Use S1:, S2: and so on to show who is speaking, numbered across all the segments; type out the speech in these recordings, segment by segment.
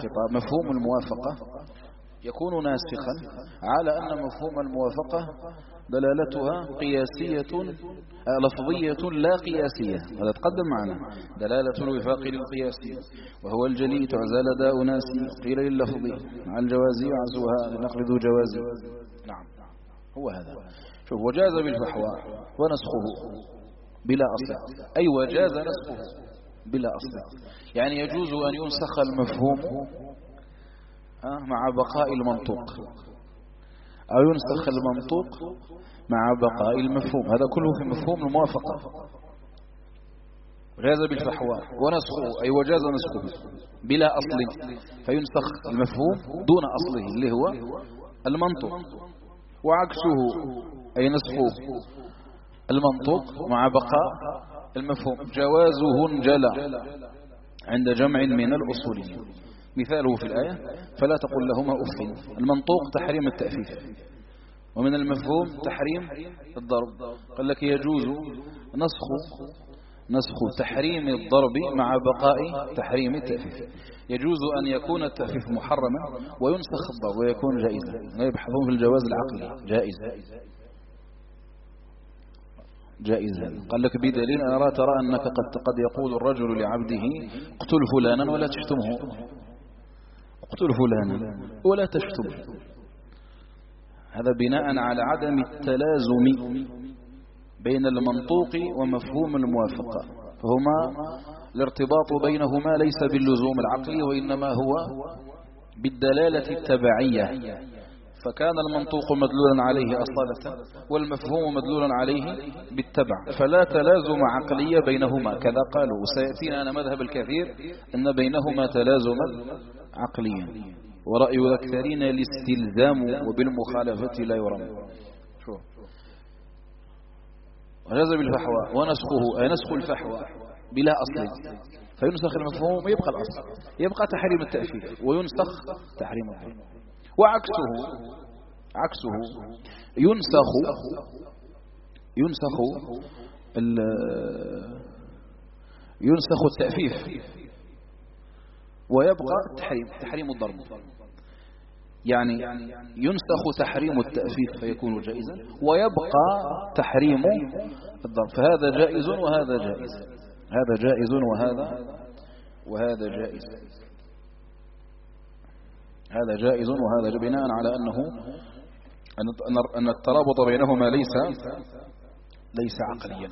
S1: الخطاب مفهوم الموافقة يكون ناسخا على أن مفهوم الموافقة دلالتها قياسية لفظية لا قياسية. هذا تقدم معنا دلالة الوفاق للقياسية، وهو الجلي تعزى لدى أناس قيل لللفظي مع الجوازي وعزوها لنقل ذو جوازي. نعم هو هذا. شوف وجاز بالفحوى ونسخه بلا أصل، أي وجاز نسخه بلا أصل، يعني يجوز أن ينسخ المفهوم مع بقاء المنطوق، أو ينسخ المنطوق مع بقاء المفهوم. هذا كله في مفهوم الموافقة. جاز بالفحوى ونسخه أي وجاز نسخه بلا أصل، فينسخ المفهوم دون أصله اللي هو المنطوق، وعكسه أي نسخه المنطوق مع بقاء المفهوم. جوازه انجلى عند جمع من الأصوليين. مثاله في الآية فلا تقل لهما أف. المنطوق تحريم التأفيف، ومن المفهوم تحريم الضرب. قال لك يجوز نسخ تحريم الضرب مع بقاء تحريم التأفيف. يجوز أن يكون التأفيف محرما وينسخ الضرب ويكون جائزا. يبحثون في الجواز العقلي جائزا. قال لك بدليل أرى ترى أنك قد يقول الرجل لعبده اقتل فلانا ولا تشتمه، اقتل فلانا ولا تشتمه. هذا بناء على عدم التلازم بين المنطوق ومفهوم الموافقة، فهما الارتباط بينهما ليس باللزوم العقلي وإنما هو بالدلالة التبعية. فكان المنطوق مدلولا عليه أصالة والمفهوم مدلولا عليه بالتبع، فلا تلازم عقلية بينهما كذا قالوا. وسيأتينا أنا مذهب الكثير أن بينهما تلازما عقليا. ورأي الأكثرين الاستلزام وبالمخالفة لا يرام. وجاز بالفحوى ونسخه أي نسخ الفحوى بلا أصل، فينسخ المفهوم ويبقى الأصل، يبقى تحريم التأفيف وينسخ تحريم الضرب. وعكسه ينسخ التأفيف ويبقى تحريم الضرب. يعني ينسخ تحريم التأفيف فيكون جائزا ويبقى تحريم الضرب. فهذا جائز وهذا جائز، هذا جائز وهذا جائز، هذا جائز وهذا جائز، بناء على أن الترابط بينهما ليس عقليا.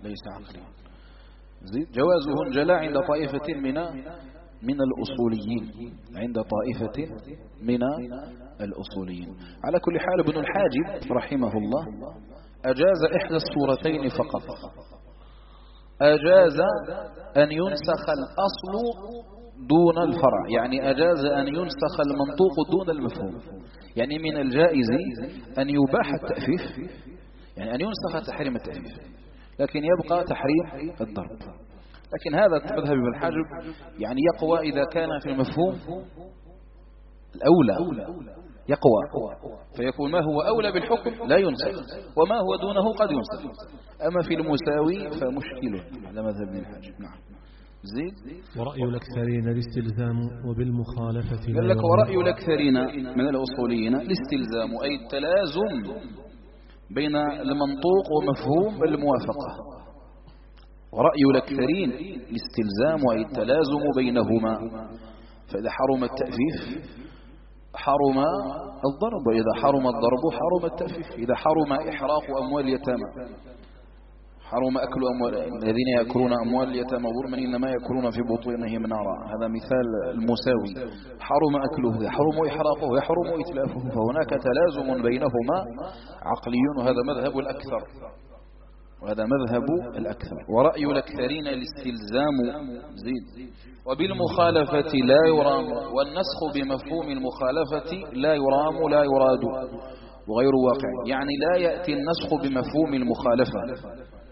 S1: جوازه انجلى عند طائفة من الأصوليين، عند طائفة من الأصوليين. على كل حال ابن الحاجب رحمه الله أجاز إحدى الصورتين فقط، أجاز أن ينسخ الأصل دون الفرع، يعني أجاز أن ينسخ المنطوق دون المفهوم. يعني من الجائز أن يباح التأفيف، يعني أن ينسخ تحريم التأفيف لكن يبقى تحريم الضرب. لكن هذا مذهب ابن الحاجب يعني يقوى إذا كان في المفهوم الأولى يقوى، فيكون ما هو أولى بالحكم لا ينسخ وما هو دونه قد ينسخ. أما في المساوي فمشكل على مذهب ابن الحاجب. نعم زيد.
S2: ورأي الأكثرين الاستلزام وبالمخالفة.
S1: قال لك ورأي الأكثرين من الأصوليين الاستلزام أي التلازم بين المنطوق ومفهوم الموافقة. ورأي الأكثرين الاستلزام أي التلازم بينهما، فإذا حرم التأفيف حرم الضرب، وإذا حرم الضرب حرم التأفيف. إذا حرم إحراق أموال اليتامى حرم أكل أموال الذين يأكلون أموال اليتامى ظلما إنما يأكلون في بطونهم نارا. هذا مثال المساوي. حرم أكله يحرم إحراقه يحرم إتلافه، فهناك تلازم بينهما عقلي، وهذا مذهب الأكثر. ورأي الأكثرين الاستلزام زيد وبالمخالفة لا يرام، والنسخ بمفهوم المخالفة لا يرام لا يراد وغير واقع. يعني لا يأتي النسخ بمفهوم المخالفة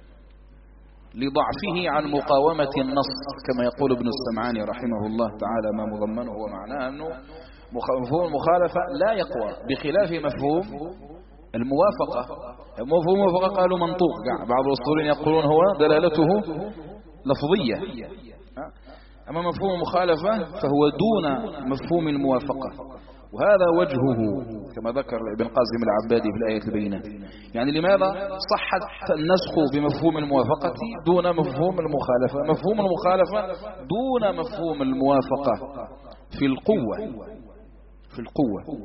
S1: لضعفه عن مقاومة النص، كما يقول ابن السمعاني رحمه الله تعالى ما مضمنه ومعناه أنه مفهوم المخالفة لا يقوى بخلاف مفهوم الموافقة. مفهوم الموافقة قالوا منطوق، بعض الأصولين يقولون هو دلالته لفظية، أما مفهوم المخالفة فهو دون مفهوم الموافقة، وهذا وجهه كما ذكر ابن قاسم العبادي في الآية البينة. يعني لماذا صح النسخ بمفهوم الموافقة دون مفهوم المخالفة؟ مفهوم المخالفة دون مفهوم الموافقة في القوة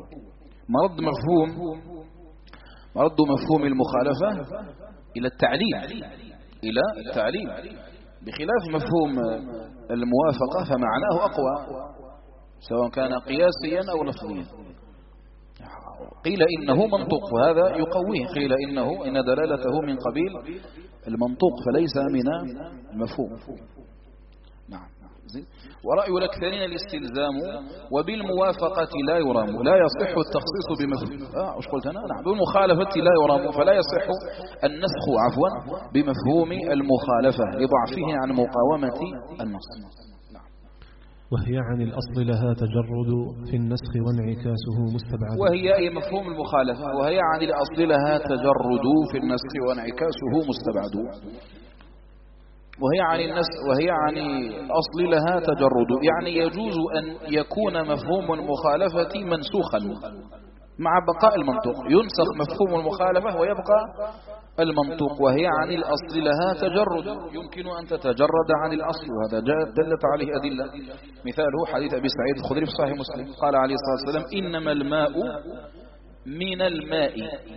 S1: مرد مفهوم المخالفة إلى التعليم بخلاف مفهوم الموافقة فمعناه أقوى سواء كان قياسيا أو لفظيا. قيل إنه منطوق وهذا يقويه، قيل إن دلالته من قبيل المنطوق فليس من المفهوم. نعم. ورأي الأكثرين الاستلزام وبالموافقة لا يرام، لا يصح التخصيص بمفهوم وش قلت أنا؟ نعم. بالمخالفة لا يرام، فلا يصح النسخ بمفهوم المخالفة لضعفه عن مقاومة النص.
S2: وهي عن الأصل لها تجرد في النسخ وانعكاسه مستبعد.
S1: وهي أي مفهوم المخالفة، وهي عن الأصل لها تجرد في النسخ وانعكاسه مستبعد. وهي عن الأصل لها تجرد، يعني يجوز أن يكون مفهوم المخالفة منسوخا مع بقاء المنطوق، ينسخ مفهوم المخالفة ويبقى المنطوق. وهي عن الأصل لها تجرد، يمكن أن تتجرد عن الأصل، وهذا دلت عليه أدلة. مثاله حديث أبي سعيد الخدري في صحيح مسلم، قال عليه الصلاة والسلام إنما الماء من الماء.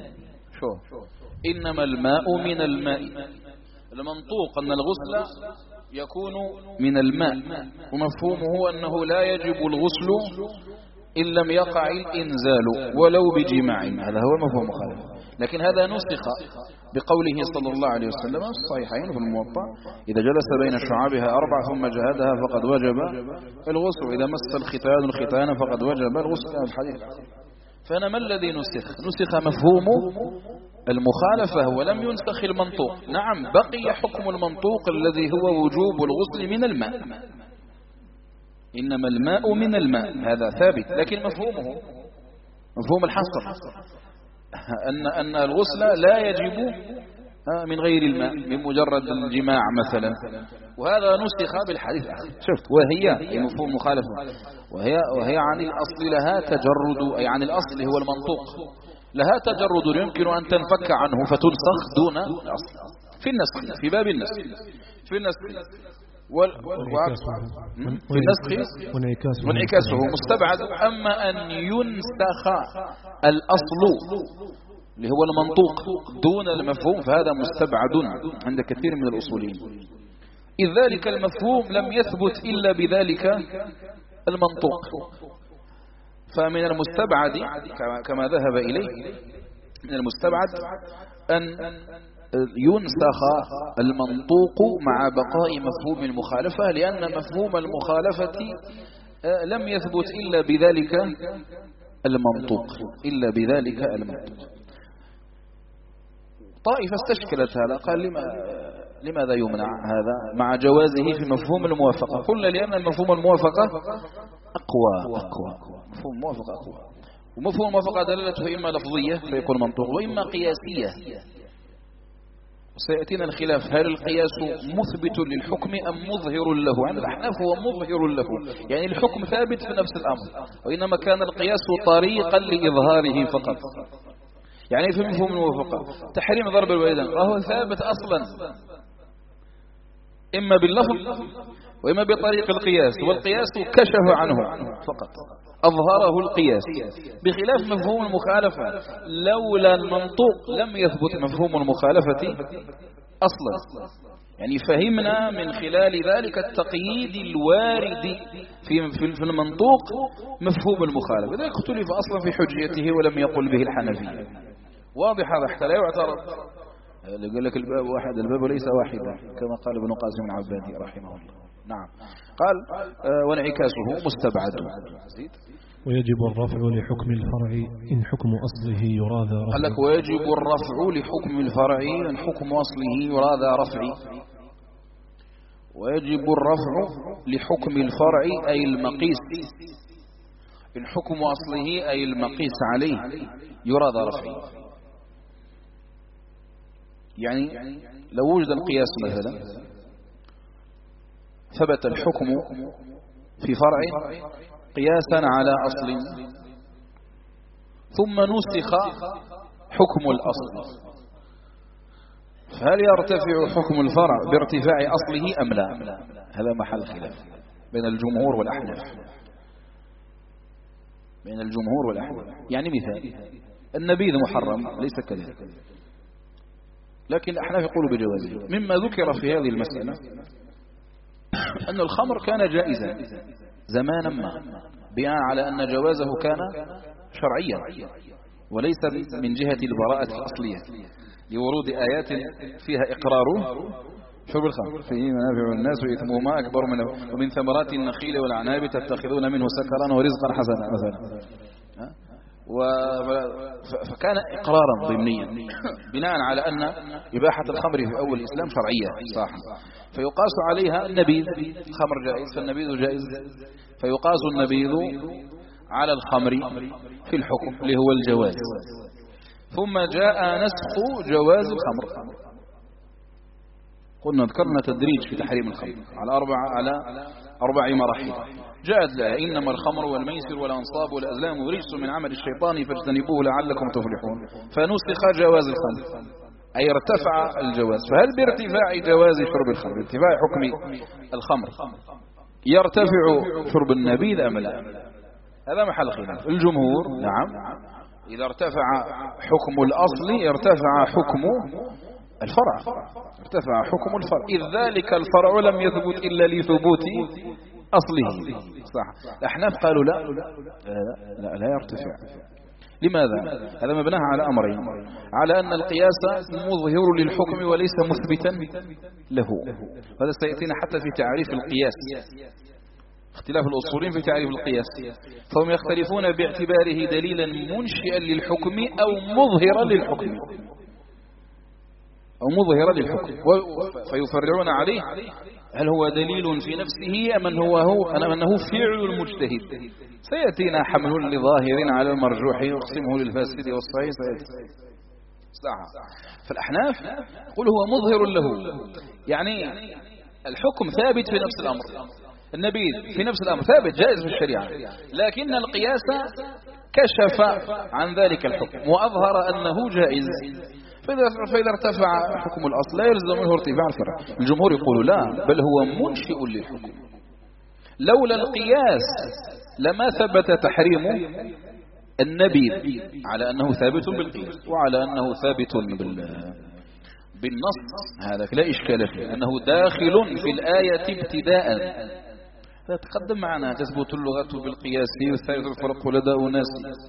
S1: إنما الماء من الماء. المنطوق أن الغسل يكون من الماء، ومفهومه أنه لا يجب الغسل إن لم يقع الإنزال ولو بجماع، هذا هو مفهوم مخالف. لكن هذا نسخ بقوله صلى الله عليه وسلم في الصحيحين في الموطأ إذا جلس بين شعابها 4 ثم جهدها فقد وجب الغسل، إذا مس الختان فقد وجب الغسل، الحديث. فأنا ما الذي نسخ مفهوم المخالفة ولم ينسخ المنطوق. نعم، بقي حكم المنطوق الذي هو وجوب الغسل من الماء، إنما الماء من الماء، هذا ثابت. لكن مفهوم الحصر أن الغسل لا يجب من غير الماء من مجرد الجماع مثلا، وهذا نسخ بالحديث. شفت؟ وهي مفهوم مخالفة، وهي عن الأصل لها تجرد، أي عن الأصل هو المنطوق لها تجرد، يمكن أن تنفك عنه فتنسخ دون الأصل في النسخ، في باب النسخ، في النسخ وانعكاسه مستبعد. أما أن ينسخ الأصل اللي هو المنطوق دون المفهوم فهذا مستبعد عند كثير من الأصوليين، إذ ذلك المفهوم لم يثبت إلا بذلك المنطوق. فمن المستبعد كما ذهب إليه، من المستبعد أن ينسخ المنطوق مع بقاء مفهوم المخالفة، لأن مفهوم المخالفة لم يثبت إلا بذلك المنطوق، طائفة استشكلت هذا، قال لماذا يمنع هذا مع جوازه في مفهوم الموافقة؟ قلنا لأن مفهوم الموافقة أقوى. مفهوم الموافقة أقوى، ومفهوم الموافقة دلالته إما لفظية فيكون منطوق، وإما قياسية. سيأتينا الخلاف، هل القياس مثبت للحكم أم مظهر له؟ عند الأحناف هو مظهر له، يعني الحكم ثابت في نفس الأمر، وإنما كان القياس طريقا لإظهاره فقط. يعني في مفهوم الموافقة تحريم ضرب الوالدين وهو ثابت أصلا إما باللفظ وإما بطريق القياس، والقياس كشف عنه فقط، أظهره القياس، بخلاف مفهوم المخالفة لولا المنطوق لم يثبت مفهوم المخالفة أصلا. يعني فهمنا من خلال ذلك التقييد الوارد في المنطوق مفهوم المخالفة، ذلك اختلف أصلا في حجيته ولم يقل به الحنفي. واضح هذا حتى لا يعترض. يقول لك الباب واحد، الباب ليس واحدا كما قال ابن قاسم العبادي رحمه الله. نعم. قال وانعكاسه مستبعد.
S2: ويجب الرفع لحكم الفرع إن حكم أصله يراد رفع.
S1: قال لك ويجب الرفع لحكم الفرع إن حكم أصله يراد رفع. ويجب الرفع لحكم الفرع أي المقيس، إن حكم أصله أي المقيس عليه يراد رفع. يعني لو وجد القياس مثلا ثبت الحكم في فرع قياسا على أصل، ثم نسخ حكم الأصل، فهل يرتفع حكم الفرع بارتفاع أصله أم لا؟ هذا محل خلاف بين الجمهور والأحناف. يعني مثال النبيذ محرم ليس كذلك، لكن الأحناف يقولوا بجوازه. مما ذكر في هذه المسألة أن الخمر كان جائزا زمانا ما، بناء على أن جوازه كان شرعيا وليس من جهة البراءة الأصلية، لورود آيات فيها إقرار شرب الخمر فيه منافع الناس وإثمهما أكبر ومن ثمرات النخيل والعناب تتخذون منه سكرا ورزقا حسنا مثلا. فكان إقرارا ضمنيا بناء على أن إباحة الخمر في أول الإسلام شرعية صح، فيقاس عليها النبيذ. الخمر جائز فالنبيذ جائز، فيقاس النبيذ على الخمر في الحكم اللي هو الجواز. ثم جاء نسخ جواز الخمر. قلنا ذكرنا تدريج في تحريم الخمر على أربع مراحل. جاءت لها إنما الخمر والميسر والأنصاب والأزلام رجس من عمل الشيطان فاجتنبوه لعلكم تفلحون، فنسخ جواز الخمر أي ارتفع الجواز. فهل بارتفاع جواز شرب الخمر، ارتفاع حكم الخمر، يرتفع شرب النبيذ أم لا؟ هذا محل خلاف. الجمهور نعم، إذا ارتفع حكم الأصل ارتفع حكم الفرع، ارتفع حكم الفرع، إذ ذلك الفرع لم يثبت إلا لثبوت أصله صح. الأحناف قالوا لا يرتفع. لماذا؟ هذا مبناه على أمرين: على أن القياس مظهر للحكم وليس مثبتا له، هذا سيأتينا حتى في تعريف القياس، اختلاف الأصولين في تعريف القياس، فهم يختلفون باعتباره دليلا منشئا للحكم أو مظهرا للحكم فيفرعون عليه هل هو دليل في نفسه أم أنه فعل المجتهد. سيأتينا حمل لظاهر على المرجوح يقسمه للفاسد والصحيح سيأتي. فالأحناف يقول هو مظهر له، يعني الحكم ثابت في نفس الأمر، النبيذ في نفس الأمر ثابت جائز في الشريعة، لكن القياس كشف عن ذلك الحكم وأظهر أنه جائز، فإذا ارتفع حكم الأصل لا يلزم منه ارتفاع الفرع. الجمهور يقول لا، بل هو منشئ للحكم. لولا القياس لما ثبت تحريم النبيذ على أنه ثابت بالقياس وعلى أنه ثابت بالنص، هذا لا إشكال فيه، أنه داخل في الآية ابتداء. تقدم معنا تثبت اللغة بالقياس وثابت الفرق لدى أناس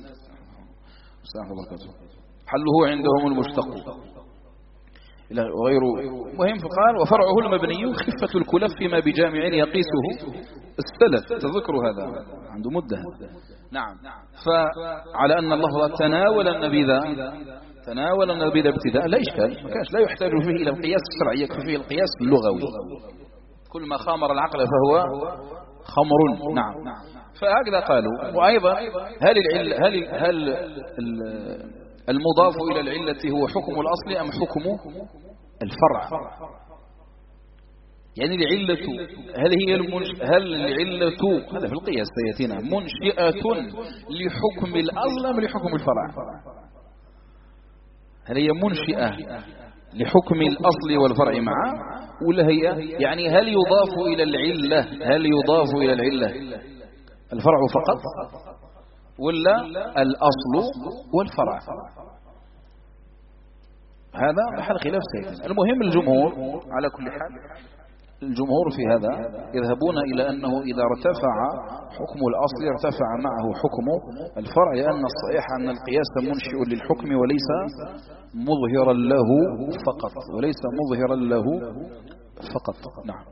S1: حله عندهم المشتق وغيره. مهم فقال وفرعه المبني خفة الكلف فيما بجامع يقيسه السلف، تذكر هذا عنده مدة. نعم، فعلى أن الله تناول النبيذ ابتداء لا إشكال، لا يحتاج فيه إلى القياس الشرعي، يكفي فيه القياس اللغوي، كل ما خامر العقل فهو خمر. نعم، فهكذا قالوا. وأيضا هل المضاف إلى العلة هو حكم الأصل أم حكم الفرع؟ يعني العلة هل العلة هذا في القياس سيأتينا منشئة لحكم الأصل أم لحكم الفرع؟ هل هي منشئة لحكم الأصل والفرع معا، ولا هي يعني هل يضاف إلى العلة الفرع فقط ولا الأصل والفرع؟ هذا محل خلاف سيد. المهم الجمهور على كل حال، الجمهور في هذا يذهبون إلى أنه إذا ارتفع حكم الأصل ارتفع معه حكم الفرع، لأن الصحيح أن القياس منشئ للحكم وليس مظهرا له فقط. نعم،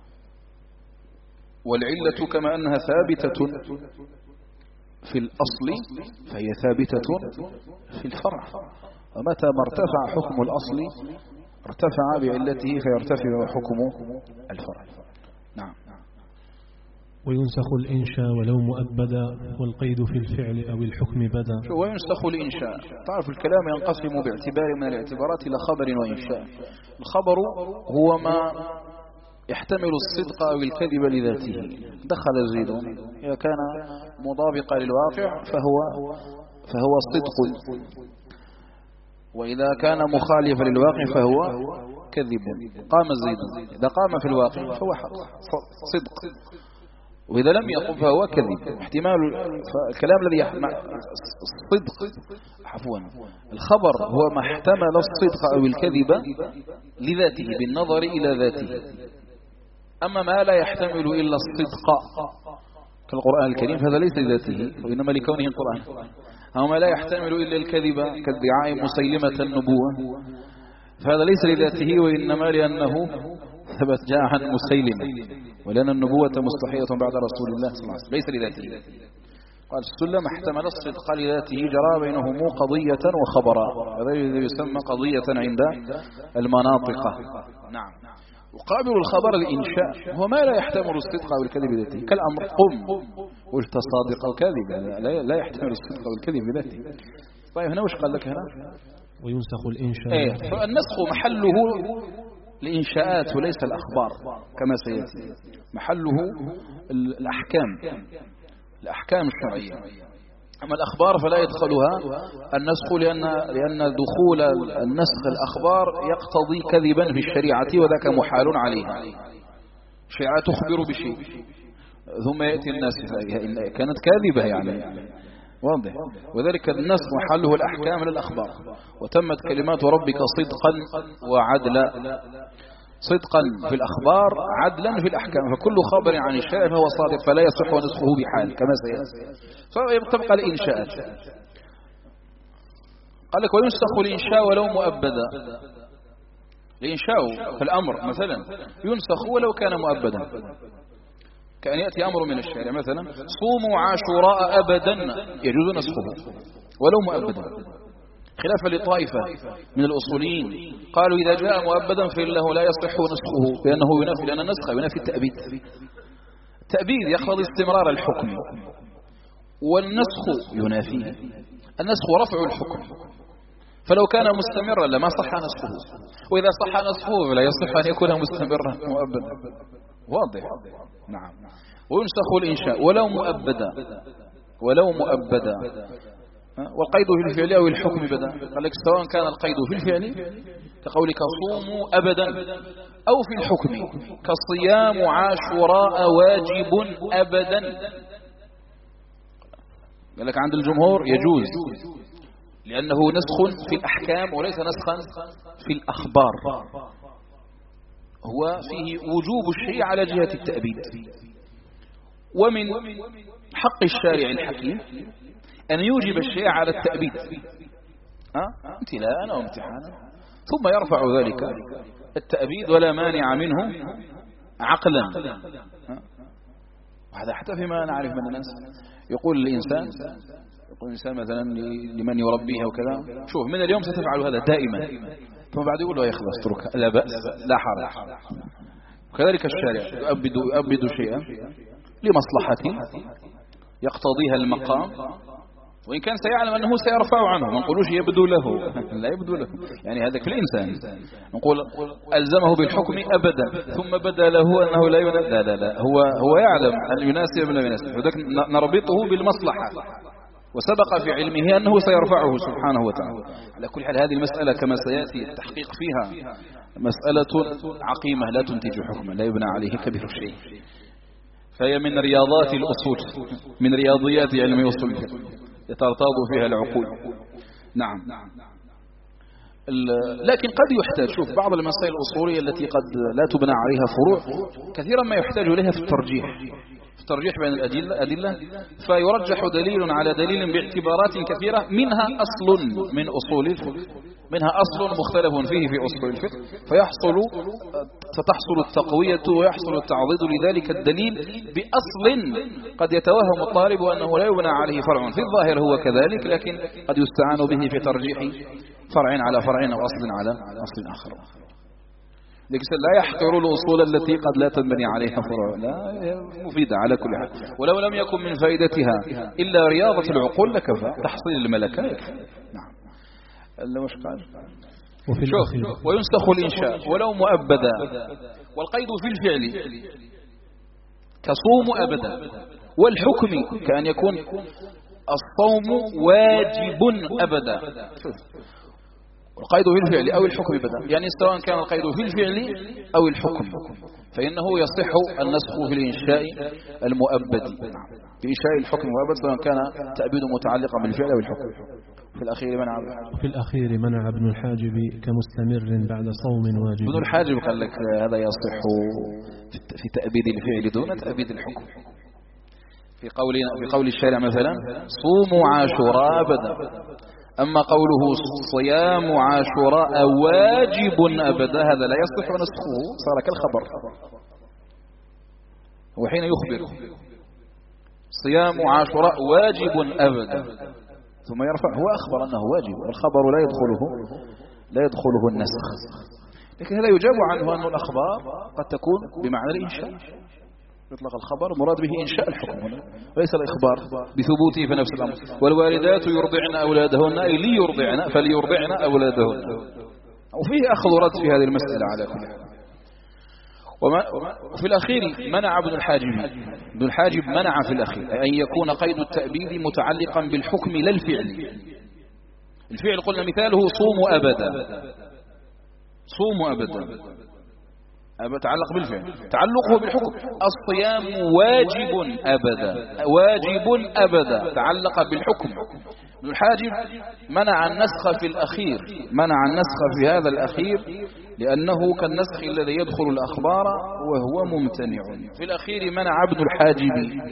S1: والعلة كما أنها ثابتة في الأصل فهي ثابتة في الفرع، ومتى ما ارتفع حكم الأصل ارتفع بعلته فيرتفع حكم الفرع. نعم.
S2: وينسخ الإنشاء ولو مؤبدا والقيد في الفعل أو الحكم بدا.
S1: وينسخ الإنشاء، تعرف الكلام ينقسم باعتبار من الاعتبارات إلى خبر وإنشاء. الخبر هو ما يحتمل الصدق أو الكذب لذاته. دخل زيد إذا كان مطابقا للواقع فهو صدق، وإذا كان مخالفا للواقع فهو كذب. قام زيد، إذا قام في الواقع فهو صدق، وإذا لم يقم فهو كذب. احتمال الكلام الذي الصدق الخبر هو ما احتمل الصدق أو الكذب لذاته بالنظر إلى ذاته. أما ما لا يحتمل إلا الصدق كالقرآن الكريم فهذا ليس لذاته وإنما لكونه القرآن. أو ما لا يحتمل إلا الكذب كادعاء مسيلمة النبوة فهذا ليس لذاته وإنما لأنه ثبت جاء عن مسيلمة، ولأن النبوة مستحية بعد رسول الله صلى الله عليه وسلم، ليس لذاته. قال السلم احتمل الصدق لذاته جرى بينهم قضية وخبرا، هذا يسمى قضية عند المناطق. نعم. وقابل الخبر الإنشاء هو ما لا يحتمل الصدق أو الكذب بذاته، كالأمر قم قلت صادق أو كاذب، لا يحتمل الصدق أو الكذب بذاته. طيب هنا وش قال لك هنا؟
S2: وينسخ الإنشاء.
S1: فالنسخ محله الإنشاءات وليس الأخبار كما سيأتي، محله الأحكام الشرعية. أما الأخبار فلا يدخلها النسخ لأن دخول النسخ الأخبار يقتضي كذبا في الشريعة وذاك محال عليها. الشريعة تخبر بشيء ثم يأتي الناس كانت كاذبة يعني واضح. وذلك النسخ محله الأحكام للأخبار. وتمت كلمات ربك صدقا وعدلا، صدقا في الأخبار عدلا في الأحكام، فكل خبر عن الشيء فهو صادق فلا يصح نسخه بحال كما سيأتي. فيبقى الإنشاءات. قال لك وينسخ الإنشاء ولو مؤبدا. الإنشاء في الأمر مثلا ينسخ ولو كان مؤبدا، كأن يأتي أمر من الشارع مثلا صوموا عاشوراء أبدا يجوز نسخه ولو مؤبدا، خلافا لطائفة من الأصوليين قالوا إذا جاء مؤبدا فإنه لا يصح نسخه لأنه ينافي، لأن النسخ ينافي التأبيد. التأبيد يقتضي استمرار الحكم والنسخ ينافيه. النسخ رفع الحكم، فلو كان مستمرا لما صح نسخه، وإذا صح نسخه فلا يصح أن يكون مستمرا مؤبدا. واضح. نعم. وينسخ الإنشاء ولو مؤبدا والقيد في الفعل أو الحكم بدا. قال لك سواء كان القيد في الفعل كقولك صوموا أبدا أو في الحكم كالصيام عاشوراء واجب أبدا. قال لك عند الجمهور يجوز لأنه نسخ في الأحكام وليس نسخا في الأخبار، هو فيه وجوب الشيء على جهة التأبيد. ومن حق الشارع الحكيم أن يوجب الشيء على التأبيد امتلاء أو امتحانا، ثم يرفع ذلك التأبيد ولا مانع منه عقلا. وهذا حتى فيما نعرف من الناس يقول الإنسان مثلا لمن يربيه وكذا شوف من اليوم ستفعل هذا دائما، ثم بعد يقول له يخلص اتركها لا بأس لا حرج. وكذلك الشارع يؤبد شيئا لمصلحة يقتضيها المقام، وإن كان سيعلم أنه سيرفع عنه، ما نقولوش يبدو له لا يبدو له، يعني هذا في الإنسان نقول ألزمه بالحكم أبدا ثم بدا له أنه لا يناسب، لا هو يعلم أن يناسب من لا يناسب، فذلك نربطه بالمصلحة وسبق في علمه أنه سيرفعه سبحانه وتعالى. على كل حال هذه المسألة كما سيأتي التحقيق فيها مسألة عقيمة لا تنتج حكما لا يبنى عليه كبير شيء، فهي من رياضات الأصول، من رياضيات علم الأصول يترتاض فيها العقول. نعم. لكن قد يحتاج شوف بعض المسائل الأصولية التي قد لا تبنى عليها فروع كثيرا ما يحتاج إليها في الترجيح بين الأدلة، فيرجح دليل على دليل باعتبارات كثيرة، منها أصل من أصول الفقه، منها أصل مختلف فيه في أصول الفقه، فتحصل التقوية ويحصل التعضيد لذلك الدليل بأصل قد يتوهم الطالب أنه لا يبنى عليه فرع، في الظاهر هو كذلك لكن قد يستعان به في ترجيح فرع على فرع أو أصل على أصل آخر. لكن لا يحقر الأصول التي قد لا تنبني عليها فروع، لا مفيدة على كل حال، ولو لم يكن من فائدتها إلا رياضة العقول لكفى، تحصيل الملكة يكفى. نعم. وش قال؟ وينسخ الإنشاء ولو مؤبدا، والقيد في الفعل كصوم أبدا، والحكم كأن يكون الصوم واجب أبدا. القيد في الفعل أو الحكم أبدا، يعني سواء كان القيد في الفعل أو الحكم فإنه يصح النسخ في الإنشاء المؤبد، في إنشاء الحكم المؤبد سواء كان تأبيد متعلقا بالفعل أو الحكم. في الأخير منع ابن الحاجب كمستمر بعد صوم واجب. ابن الحاجب قال لك هذا يصح في تأبيد الفعل دون تأبيد الحكم. في قول الشارع مثلا صوموا عاشوراء أبدا، أما قوله صيام عاشوراء واجب أبدا هذا لا يصح نسخه، صار كالخبر. وحين يخبر صيام عاشوراء واجب أبدا ثم يرفع هو أخبر أنه واجب، والخبر لا يدخله النسخ. لكن هذا يجاب عنه أن الأخبار قد تكون بمعنى الإنشاء، يطلق الخبر مراد به إنشاء الحكم وليس الإخبار بثبوته في نفس الأمر. والوالدات يرضعن أولادهن أي ليرضعن فليرضعن أولادهن. وفيه أخذ رد في هذه المسألة على كل حال. وفي الأخير منع ابن الحاجب منع في الأخير أن يكون قيد التأبيد متعلقا بالحكم لا الفعل. الفعل قلنا مثاله صوم أبدا تعلق بالفعل، تعلقه بالحكم. الصيام واجب أبدا تعلق بالحكم. ابن الحاجب منع النسخ في الأخير، منع النسخ في هذا الأخير لأنه كالنسخ الذي يدخل الأخبار وهو ممتنع. في الأخير منع ابن الحاجب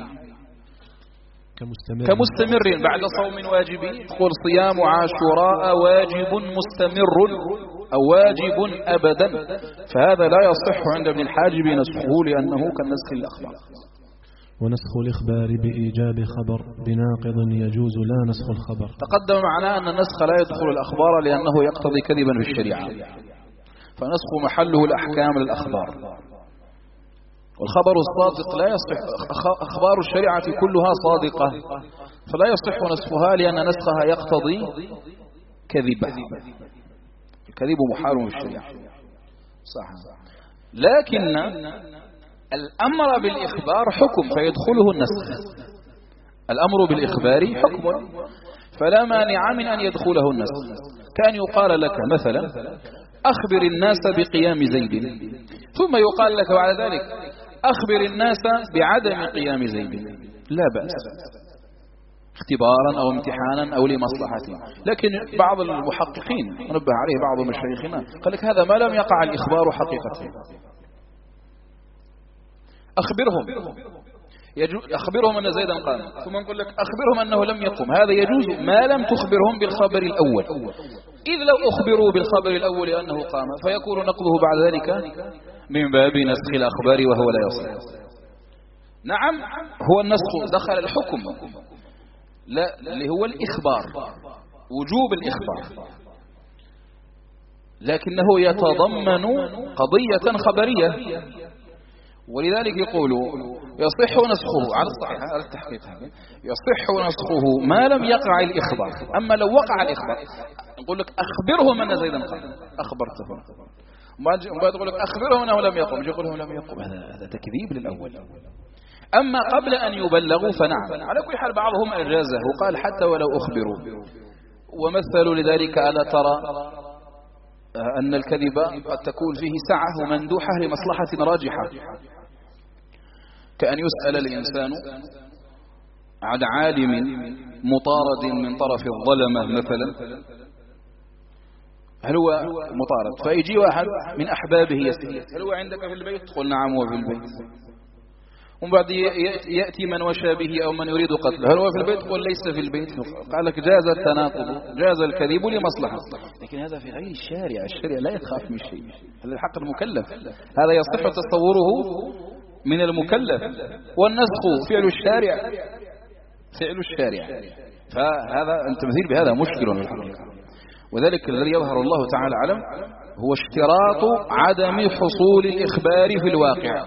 S1: كمستمر بعد صوم واجب، يقول صيام عاشوراء واجب مستمر أو واجب أبدا، فهذا لا يصح عند ابن الحاجب نسخه لأنه كالنسخ الأخبار.
S2: ونسخ الإخبار بإيجاب خبر بناقض يجوز لا نسخ الخبر.
S1: تقدم معنا أن النسخ لا يدخل الأخبار لأنه يقتضي كذبا في الشريعة، فنسخ محله الأحكام للأخبار. والخبر الصادق لا يصح، أخبار الشريعة كلها صادقة فلا يصح نسخها لأن نسخها يقتضي كذبا. الكذب محال في الشريعة صح، لكن الأمر بالإخبار حكم فيدخله النسخ. الأمر بالإخبار حكم فلا مانع من أن يدخله النسخ. كان يقال لك مثلا أخبر الناس بقيام زيد، ثم يقال لك بعد ذلك أخبر الناس بعدم قيام زيد، لا بأس اختبارا أو امتحانا أو لمصلحة. لكن بعض المحققين ونبه عليه بعض مشايخنا قال لك هذا ما لم يقع الإخبار حقيقته. أخبرهم أن زيدا قام، ثم نقول لك أخبرهم أنه لم يقم، هذا يجوز ما لم تخبرهم بالخبر الأول. إذ لو أخبروا بالخبر الأول أنه قام فيكون نقضه بعد ذلك من باب نسخ الأخبار وهو لا يصح. نعم هو النسخ دخل الحكم لا اللي هو الإخبار، وجوب الإخبار، لكنه يتضمن قضية خبرية، ولذلك يقولوا يصح نسخه على الصحيح على التحقيق يصح نسخه ما لم يقع الإخبار. أما لو وقع الإخبار نقول لك أخبرهم أن زيدا قام، أخبرتهم، وبعد يقول لك أخبرهم أنه لم يقم، يقول لهم لم يقم، هذا تكذيب للأول. أما قبل أن يبلغوا فنعم. على كل حال بعضهم أجازه وقال حتى ولو أخبروا، ومثلوا لذلك ألا ترى أن الكذب قد تكون فيه سعة ومندوحة لمصلحة راجحة، كأن يسأل الإنسان عن عالم مطارد من طرف الظلمة مثلا، هل هو مطارد، فيجي واحد من أحبابه يسأل هل هو عندك في البيت؟ قل نعم هو في البيت. ومن بعد يأتي من وشى به أو من يريد قتله، هل هو في البيت؟ قل ليس في البيت. قال لك جاز التناقض، جاز الكذب لمصلحة، لكن هذا في غير الشارع لا يخاف من شيء، هذا الحق المكلف، هذا يصح تصوره من المكلف، والنسخ فعل الشارع، فهذا التمثيل بهذا مشكل الحقيقة. وذلك الذي يظهر الله تعالى أعلم هو اشتراط عدم حصول الإخبار في الواقع.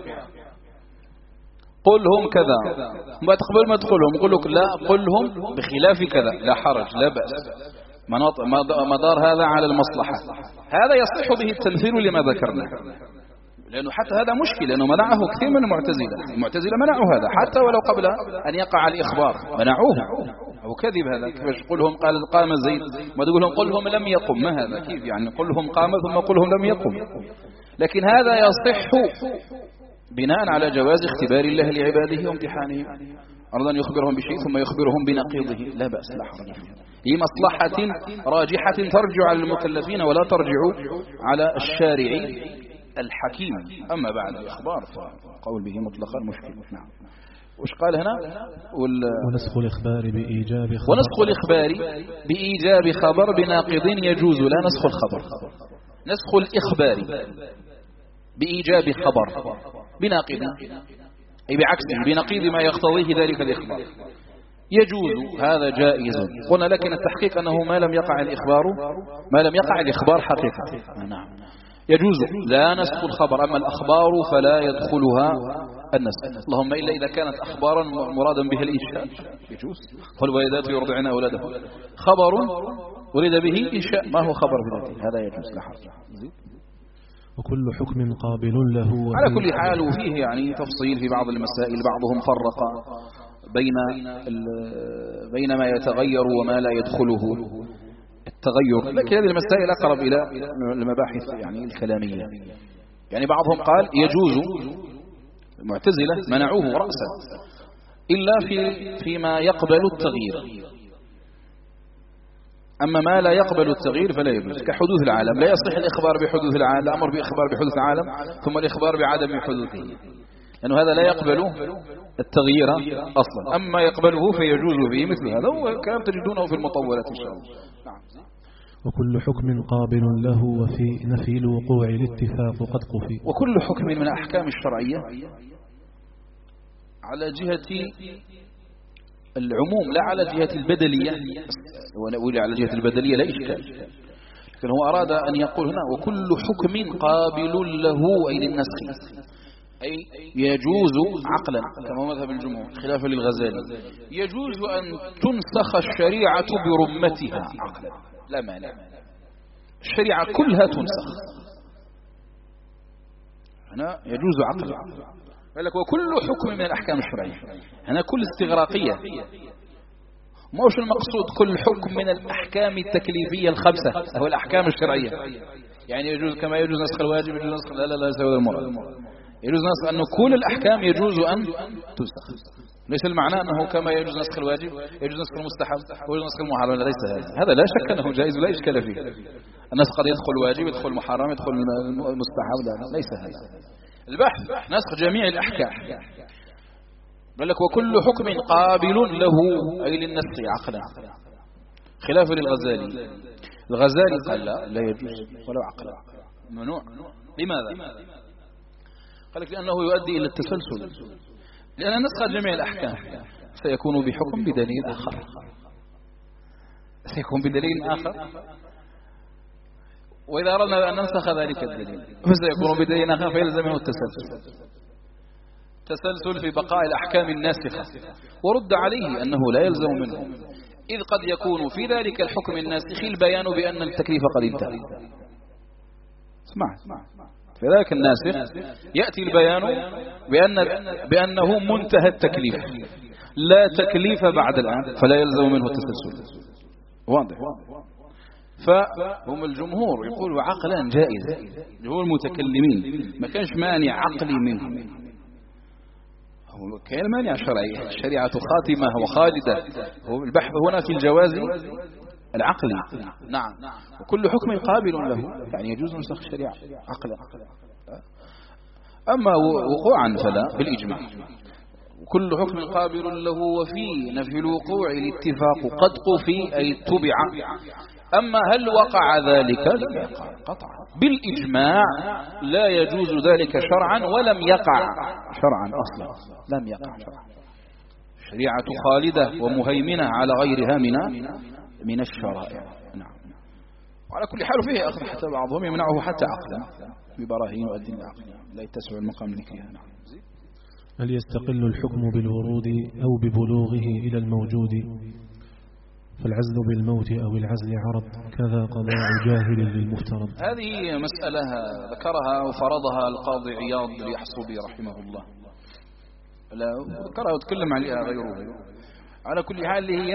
S1: قلهم كذا ما تقبل ما تقولهم، يقول لك لا قلهم بخلاف كذا، لا حرج لا بأس. مدار هذا على المصلحة، هذا يصح به التمثيل لما ذكرنا، لأنه حتى هذا مشكلة، لأنه منعه كثير من المعتزلة منعوا هذا حتى ولو قبل أن يقع الإخبار منعوه، أو كذب هذا. كيف قلهم قام زيد، ما تقولهم قلهم لم يقم، ما هذا كيف يعني؟ قلهم قام ثم قلهم لم يقم. لكن هذا يصح بناء على جواز اختبار الله لعباده وامتحانهم، أراد أن يخبرهم بشيء ثم يخبرهم بنقيضه، لا بأس لا حرج فيه، هي مصلحة راجحة ترجع على المكلفين ولا ترجع على الشارع الحكيم. أما بعد الإخبار فقول به مطلقا مشكل. نعم. وش قال هنا؟
S2: ونسخ الإخبار بإيجاب خبر،
S1: ونسخ الإخبار بإيجاب خبر بناقض يجوز، لا نسخ الخبر. نسخ الإخبار بإيجاب خبر بناقض، أي بعكسه بنقيض ما يقتضيه ذلك الإخبار، يجوز، هذا جائز. قلنا لكن التحقيق أنه ما لم يقع الإخبار حقيقة. نعم يجوز لا نسخ الخبر، أما الأخبار فلا يدخلها النسخ، اللهم إلا إذا كانت أخبارا مرادا بها الإنشاء يجوز، والوالدات يرضعن أولادهم، خبر ورد به إنشاء ما هو خبر بذاته هذا يجوز لا حرج.
S2: وكل حكم قابل له.
S1: على كل حال وفيه يعني تفصيل في بعض المسائل، بعضهم فرق بين ما يتغير وما لا يدخله التغير، لكن هذه المسائل أقرب إلى المباحث يعني الكلامية. يعني بعضهم قال يجوز، المعتزلة منعوه رأسا إلا فيما يقبل التغيير، أما ما لا يقبل التغيير فلا يجوز، كحدوث العالم لا يصح الإخبار بحدوث العالم، الأمر بإخبار بحدوث العالم ثم الإخبار بعدم حدوثه، لأنه هذا لا يقبل التغيير أصلا، أما يقبله فيجوز به مثل هذا، هو كلام تجدونه في المطولات إن شاء الله.
S2: وكل حكم قابل له وفي نفي الوقوع الاتفاق قد قفي.
S1: وكل حكم من الأحكام الشرعية على جهة العموم لا على جهة البدلية، ونقول على جهة البدلية لا إشكال، لكن هو أراد أن يقول هنا وكل حكم قابل له أي للنسخ، أي يجوز عقلا كما مذهب الجمهور خلافا للغزالي، يجوز أن تنسخ الشريعة برمتها عقلا لا مانع، الشريعة كلها تنسخ هنا يجوز عقلا. قالك وكل حكم من الأحكام الشرعية، هنا كل استغراقية، موش المقصود كل حكم من الأحكام التكليفية الخمسة هو الأحكام الشرعية، يعني يجوز كما يجوز نسخ الواجب يجوز نسخ لا يسوي المراد، يجوز نسخ أنه كل الأحكام يجوز أن تنسخ، ليس المعنى أنه كما يجوز نسخ الواجب يجوز نسخ المستحب ويجوز نسخ المحرم، ليس هذا لا شك أنه جائز ولا إشكال فيه، النسخ قد يدخل واجب يدخل محرم يدخل المستحب، لا ليس هذا البحث نسخ جميع الأحكام. قال لك وكل حكم قابل له أي للنسخ عقلا، خلافا للغزالي، الغزالي قال لا يجوز ولو عقلا ممنوع. لماذا؟ قال لك لأنه يؤدي إلى التسلسل، لأن نسخ جميع الأحكام سيكون بحكم بدليل آخر، سيكون بدليل آخر، وإذا أردنا أن ننسخ ذلك الدليل فسيكون بدليل آخر فيلزمه التسلسل، تسلسل في بقاء الأحكام الناسخة، ورد عليه أنه لا يلزم منه، إذ قد يكون في ذلك الحكم الناسخ البيان بأن التكليف قد انتهى. اسمع، في ذلك الناسخ يأتي البيان بأنه منتهى التكليف لا تكليف بعد الآن، فلا يلزم منه التسلسل. واضح؟ فهم الجمهور يقولوا عقلا جائز، جمهور المتكلمين ما كانش مانع عقلي منهم، كان مانع شرعي، الشريعة خاتمة وخالدة، البحث هنا في الجواز العقلي. نعم، وكل حكم قابل له يعني يجوز نسخ الشريعة عقلا، أما وقوعا فلا بالإجماع. كل حكم قابل له وفي نفي الوقوع الاتفاق قد قفي أي تبع، أما هل وقع ذلك؟ لم يقع قطعا بالإجماع، لا يجوز ذلك شرعا ولم يقع شرعا أصلا، لم يقع شرعا، الشريعة خالدة ومهيمنة على غيرها من الشرائع. نعم. وعلى كل حال فيه أخذ حتى بعضهم يمنعه حتى عقلا ببراهين وأدلة عقلا لا يتسع المقام لكيها. نعم.
S2: هل يستقل الحكم بالورود أو ببلوغه إلى الموجود؟ فالعزل بالموت أو العزل عرض كذا قضاء جاهل للمفترض.
S1: هذه مسألة ذكرها وفرضها القاضي عياض اليحصبي رحمه الله، لا ذكرها وتكلم عليها غيره. على كل حال هي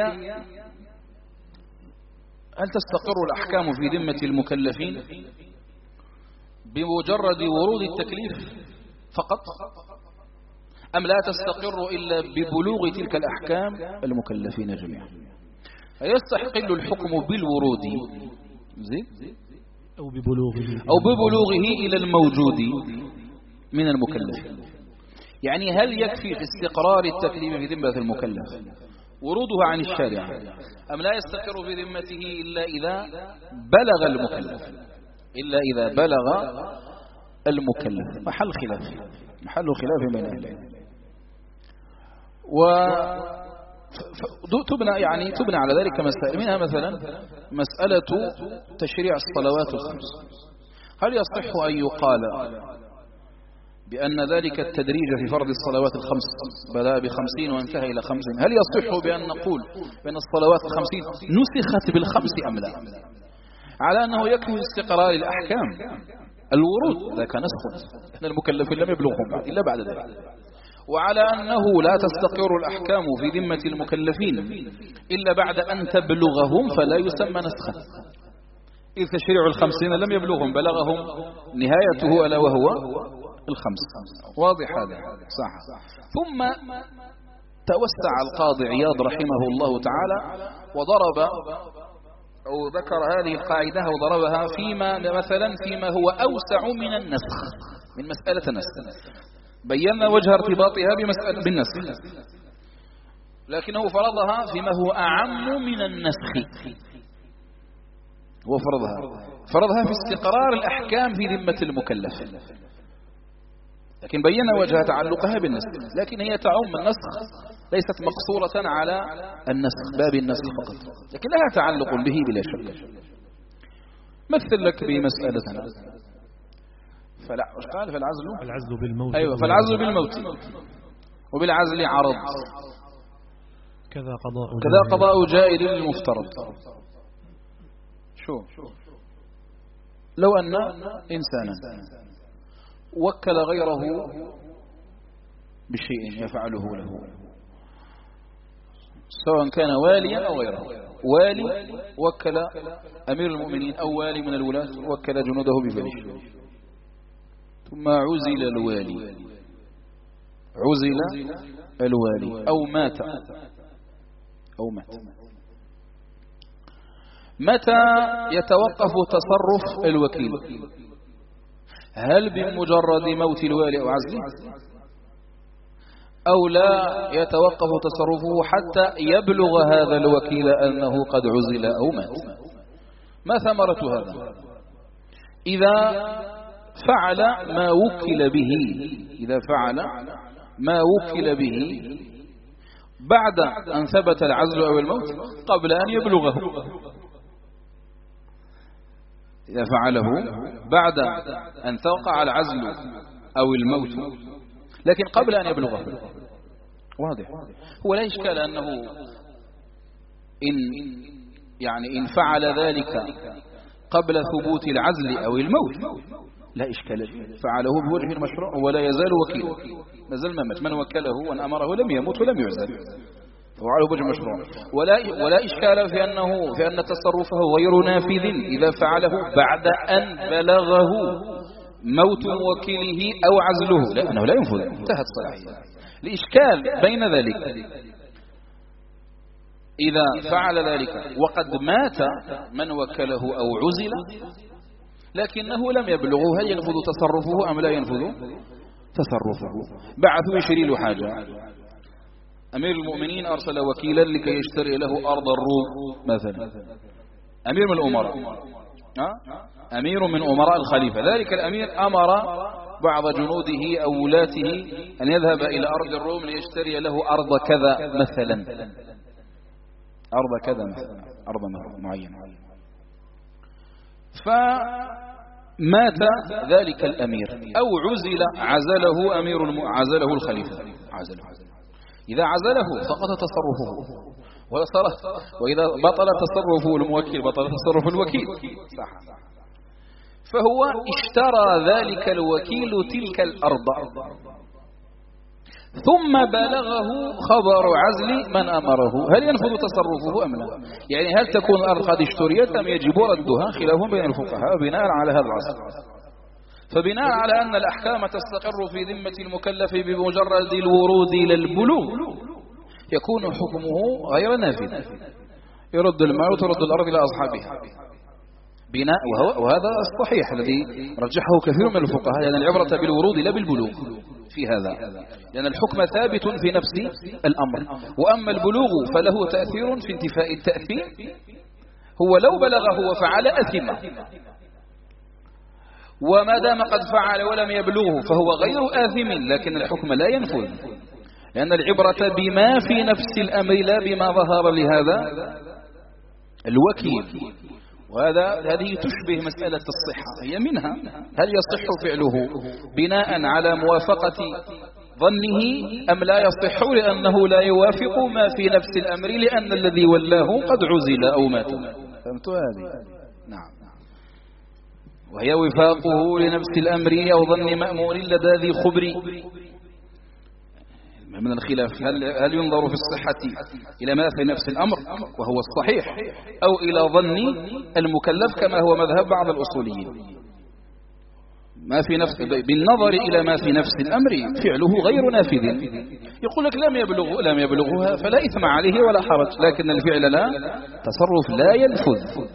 S1: هل تستقر الأحكام في ذمة المكلفين بمجرد ورود التكليف فقط، أم لا تستقر إلا ببلوغ تلك الأحكام المكلفين جميعا؟ يستحق الحكم بالورود أو ببلوغه إلى الموجود من المكلف. يعني هل يكفي في استقرار التكليف في ذمة المكلف ورودها عن الشارع، أم لا يستقر في ذمته إلا إذا بلغ المكلف، محل خلاف بين أهل العلم. تبنى على ذلك مسائل، منها مثلا مسألة تشريع الصلوات الخمس. هل يصح أن يقال بأن ذلك التدريج في فرض الصلوات الخمس بدأ ب50 وانتهى إلى 50، هل يصح بأن نقول بأن الصلوات 50 نسخت ب5 أم لا؟ على أنه يكفي استقرار الأحكام الورود ذاك نسخ، أن المكلفين لم يبلغهم إلا بعد ذلك. وعلى أنه لا تستقر الأحكام في ذمة المكلفين إلا بعد أن تبلغهم، فلا يسمى نسخا، إذ تشريع 50 لم يبلغهم، بلغهم نهايته ألا وهو 5. واضح هذا؟ صح. ثم توسع القاضي عياض رحمه الله تعالى وضرب أو ذكر هذه القاعدة وضربها فيما هو أوسع من النسخ، من مسألة النسخ. بينا وجه ارتباطها بالنسخ، لكنه فرضها فيما هو أعم من النسخ. هو فرضها في استقرار الأحكام في ذمة المكلف، لكن بينا وجه تعلقها بالنسخ، لكن هي تعم النسخ، ليست مقصورة على النسخ، باب النسخ فقط، لكن لها تعلق به بلا شك. مثل لك بمسألة قال
S2: فالعزل بالموت.
S1: أيوة، فالعزل بالموت وبالعزل عرض
S2: كذا
S1: قضاء جائر للمفترض. لو أن إنسانا وكل غيره بشيء يفعله له، سواء كان واليا أو غيره، والي وكل أمير المؤمنين أو والي من الولاة وكل جنوده بفعله، ثم عزل الوالي أو مات متى يتوقف تصرف الوكيل؟ هل بمجرد موت الوالي أو عزله، أو لا يتوقف تصرفه حتى يبلغ هذا الوكيل أنه قد عزل أو مات؟ ما ثمرة هذا؟ إذا فعل ما وكل به بعد أن ثبت العزل أو الموت قبل أن يبلغه، إذا فعله بعد أن توقع العزل أو الموت لكن قبل أن يبلغه، واضح. هو لا إشكال أنه إن فعل ذلك قبل ثبوت العزل أو الموت لا إشكال، فعله بوجه المشروع ولا يزال وكيله، ما زال من وكله وأن أمره لم يموت ولم يعزل، وعلى بوجه المشروع. ولا إشكال في أن تصرفه غير نافذ إذا فعله بعد أن بلغه موت وكيله أو عزله، لأنه لا ينفذ، انتهت صلاحيته. الإشكال بين ذلك إذا فعل ذلك وقد مات من وكله أو عزل لكنه لم يبلغه، هل ينفذ تصرفه أم لا ينفذ تصرفه؟ بعثوا يشري له حاجة، أمير المؤمنين أرسل وكيلا لكي يشتري له أرض الروم مثلا، أمير من الأمراء، أمير من أمراء الخليفة، ذلك الأمير أمر بعض جنوده أو ولاته أن يذهب إلى أرض الروم ليشتري له أرض كذا مثلا، أرض معينة، فمات ذلك الأمير أو عزله الخليفة، إذا عزله سقط تصرفه وإذا بطل تصرف الموكل بطل تصرف الوكيل. صح. فهو اشترى ذلك الوكيل تلك الأرض، ثم بلغه خبر عزل من أمره، هل ينفذ تصرفه أم لا؟ يعني هل تكون الأرض قد اشتريت أم يجب ردها؟ خلاف بين الفقهاء بناء على هذا الأصل. فبناء على أن الأحكام تستقر في ذمة المكلف بمجرد الورود إلى البلوغ، يكون حكمه غير نافذ، يرد المال وترد الأرض إلى أصحابها بناء. وهذا الصحيح الذي رجحه كثير من الفقهاء، لأن العبرة بالورود لا بالبلوغ في هذا، لأن الحكم ثابت في نفس الأمر، وأما البلوغ فله تأثير في انتفاء التأثير. هو لو بلغه وفعل أثم، وما دام قد فعل ولم يبلغه فهو غير آثم، لكن الحكم لا ينفذ، لأن العبرة بما في نفس الأمر لا بما ظهر لهذا الوكيل. هذه تشبه مسألة الصحة، هي منها هل يصح فعله بناء على موافقة ظنه أم لا يصح، لأنه لا يوافق ما في نفس الأمر لأن الذي ولاه قد عزل أو مات. فهمت هذه؟ نعم. وهي وفاقه لنفس الأمر أو ظن مأمور لدى ذي خبر. من الخلاف هل ينظر في الصحة إلى ما في نفس الأمر وهو الصحيح، أو إلى ظن المكلف كما هو مذهب بعض الأصوليين. ما في نفس بالنظر إلى ما في نفس الأمر فعله غير نافذ. يقول لك لم يبلغها فلا إثم عليه ولا حرج، لكن الفعل لا، تصرف لا ينفذ،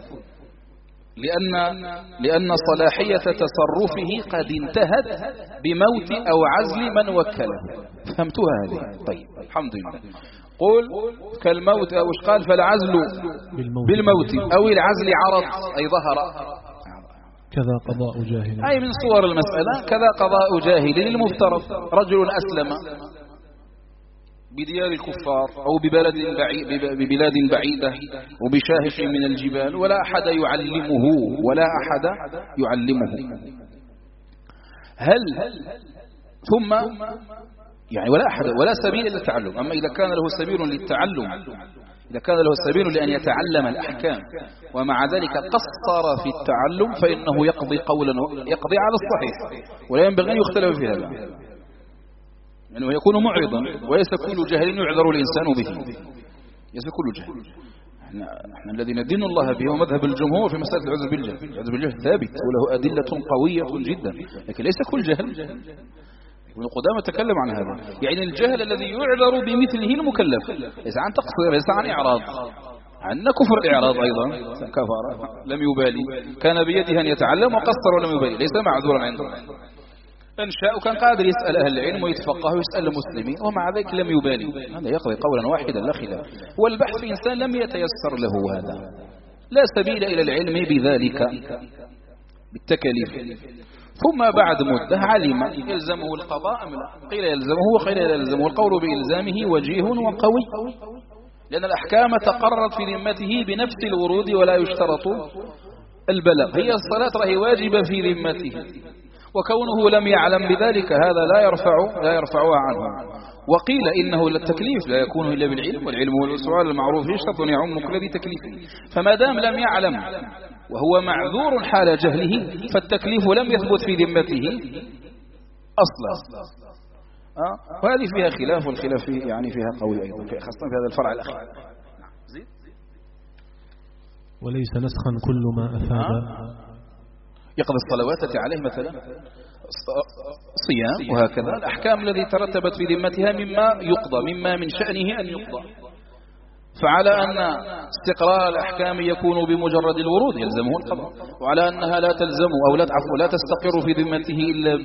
S1: لأن صلاحية تصرفه قد انتهت بموت أو عزل من وكله. فهمتها هذه؟ طيب الحمد لله. قل كالموت أو قال فالعزل بالموت أو العزل عرض أي ظهر،
S2: كذا قضاء جاهل،
S1: أي من صور المسألة كذا قضاء جاهل المفترض. رجل أسلم بديار الكفار أو ببلاد بعيدة وبشاهق من الجبال، ولا أحد يعلمه ثم يعني ولا سبيل إلى التعلم. أما إذا كان له سبيل للتعلم، إذا كان له سبيل لأن يتعلم الأحكام ومع ذلك قصر في التعلم، فإنه يقضي على الصحيح، ولا ينبغي أن يختلف في هذا، لأنه يكون معرضا، وليس كل جهل يعذر الإنسان به، ليس كل جهل. احنا الذي ندين الله به ومذهب الجمهور في مسألة العذر بالجهل. العذر بالجهل ثابت وله أدلة قوية جدا، لكن ليس كل جهل. ابن قدامة تكلم عن هذا، يعني الجهل الذي يعذر بمثله المكلف، ليس عن تقصير، ليس عن إعراض، عن كفر الإعراض أيضا، كفر لم يبالي، كان بيده أن يتعلم وقصر ولم يبالي، ليس معذورا عنده. إن شاء كان قادر يسأل أهل العلم ويتفقه ويسأل المسلمين، ومع ذلك لم يبالي. هذا يقضي قولا واحدا لا خلاف. والبحث في إنسان لم يتيسر له هذا، لا سبيل إلى العلم بذلك بالتكاليف. ثم بعد مدة علم يلزمه القضاء أم لا، قيل يلزمه وقيل لا يلزمه. القول بإلزامه وجيه وقوي، لأن الأحكام تقررت في ذمته بنفس الورود ولا يشترط البلاغ. هي الصلاة رهي واجبة في ذمته، وكونه لم يعلم بذلك هذا لا يرفعها عنه. وقيل إنه التكليف لا يكون إلا بالعلم، والعلم والسؤال المعروف يشترط أن يعم كل ذي تكليف. فما دام لم يعلم وهو معذور حال جهله، فالتكليف لم يثبت في ذمته أصلا. وهذه فيها خلاف، والخلاف يعني فيها قوي أيضا، خاصة في هذا الفرع الأخير.
S2: وليس نسخا كل ما أفاد
S1: يقضي الصلوات التي عليه مثلا صيام وهكذا، الأحكام التي ترتبت في ذمتها مما من شأنه أن يقضى. فعلى أن استقرار الأحكام يكون بمجرد الورود يلزمه القضاء، وعلى أنها لا تلزم أو لا تستقر في ذمته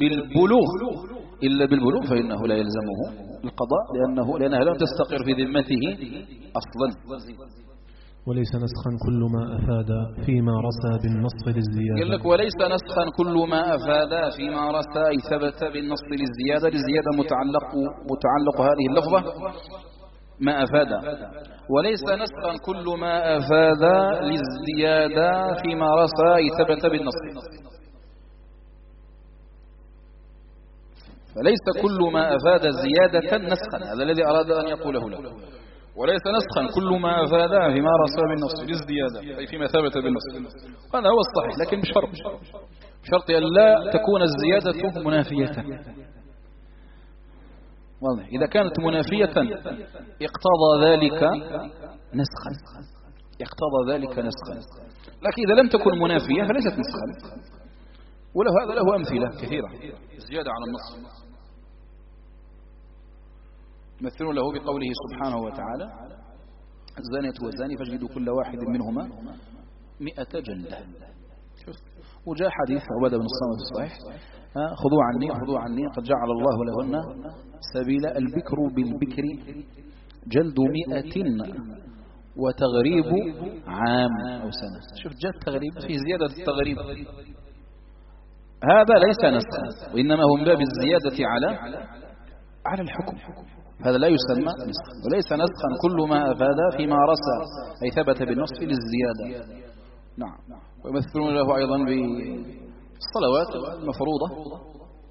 S1: إلا بالبلوغ فإنه لا يلزمه القضاء، لأنها لم تستقر في ذمته أصلا.
S2: وليس نسخا كل ما أفاد فيما رسى بالنص للزيادة.
S1: يقول لك وليس نسخا كل ما أفاد فيما رسى أي ثبت بالنص للزيادة. للزيادة متعلق هذه اللفظة ما أفاد، وليس نسخا كل ما أفاد للزيادة فيما رسى أي ثبت بالنص. فليس كل ما أفاد زيادة نسخا، هذا الذي أراد أن يقوله له. وليس نسخا كل ما أفاد فيما رسى بالنص للزيادة أي فيما ثبت بالنص. هذا هو الصحيح، لكن بشرط أن لا تكون الزيادة منافية. واضح. إذا كانت منافية اقتضى ذلك نسخا، لكن إذا لم تكن منافية فليست نسخا. هذا له أمثلة كثيرة. الزيادة على النص مثلوا له بقوله سبحانه وتعالى: الزانية والزاني فاجلدوا كل واحد منهما 100 جلدة. وجاء حديث عبادة بن الصامت الصحيح: خذوا عني قد جعل الله لهن سبيل البكر بالبكر جلد 100 وتغريب عام أو سنة. شوف، جاء التغريب في زيادة التغريب. هذا ليس نسخا، وإنما هو من باب الزيادة على الحكم. هذا لا يسمى نسخا، وليس نسخا كل ما أفاد فيما رسى أي ثبت بالنص للزيادة. نعم. ويمثلون له أيضا بالصلوات المفروضة.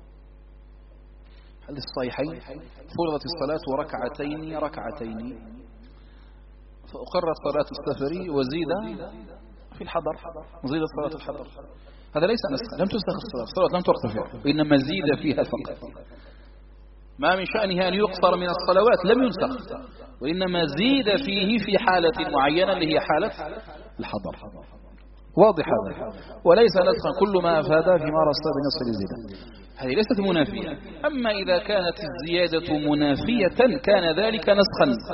S1: هل الصحيحين فرضت الصلاة ركعتين فأقرت صلاة السفر وزيد في الحضر، زيد صلاة الحضر. هذا ليس نسخا، لم تنسخ الصلاة لم ترتفع، وإنما زيد فيها فقط. ما من شأنها أن يقصر من الصلوات، لم ينسخ، وإنما زيد فيه في حالة معينة اللي هي حالة الحضر. واضح هذا. وليس نسخا كل ما أفاد فيما رسى بنص الزيادة. هذه ليست منافية. أما إذا كانت الزيادة منافية كان ذلك نسخا،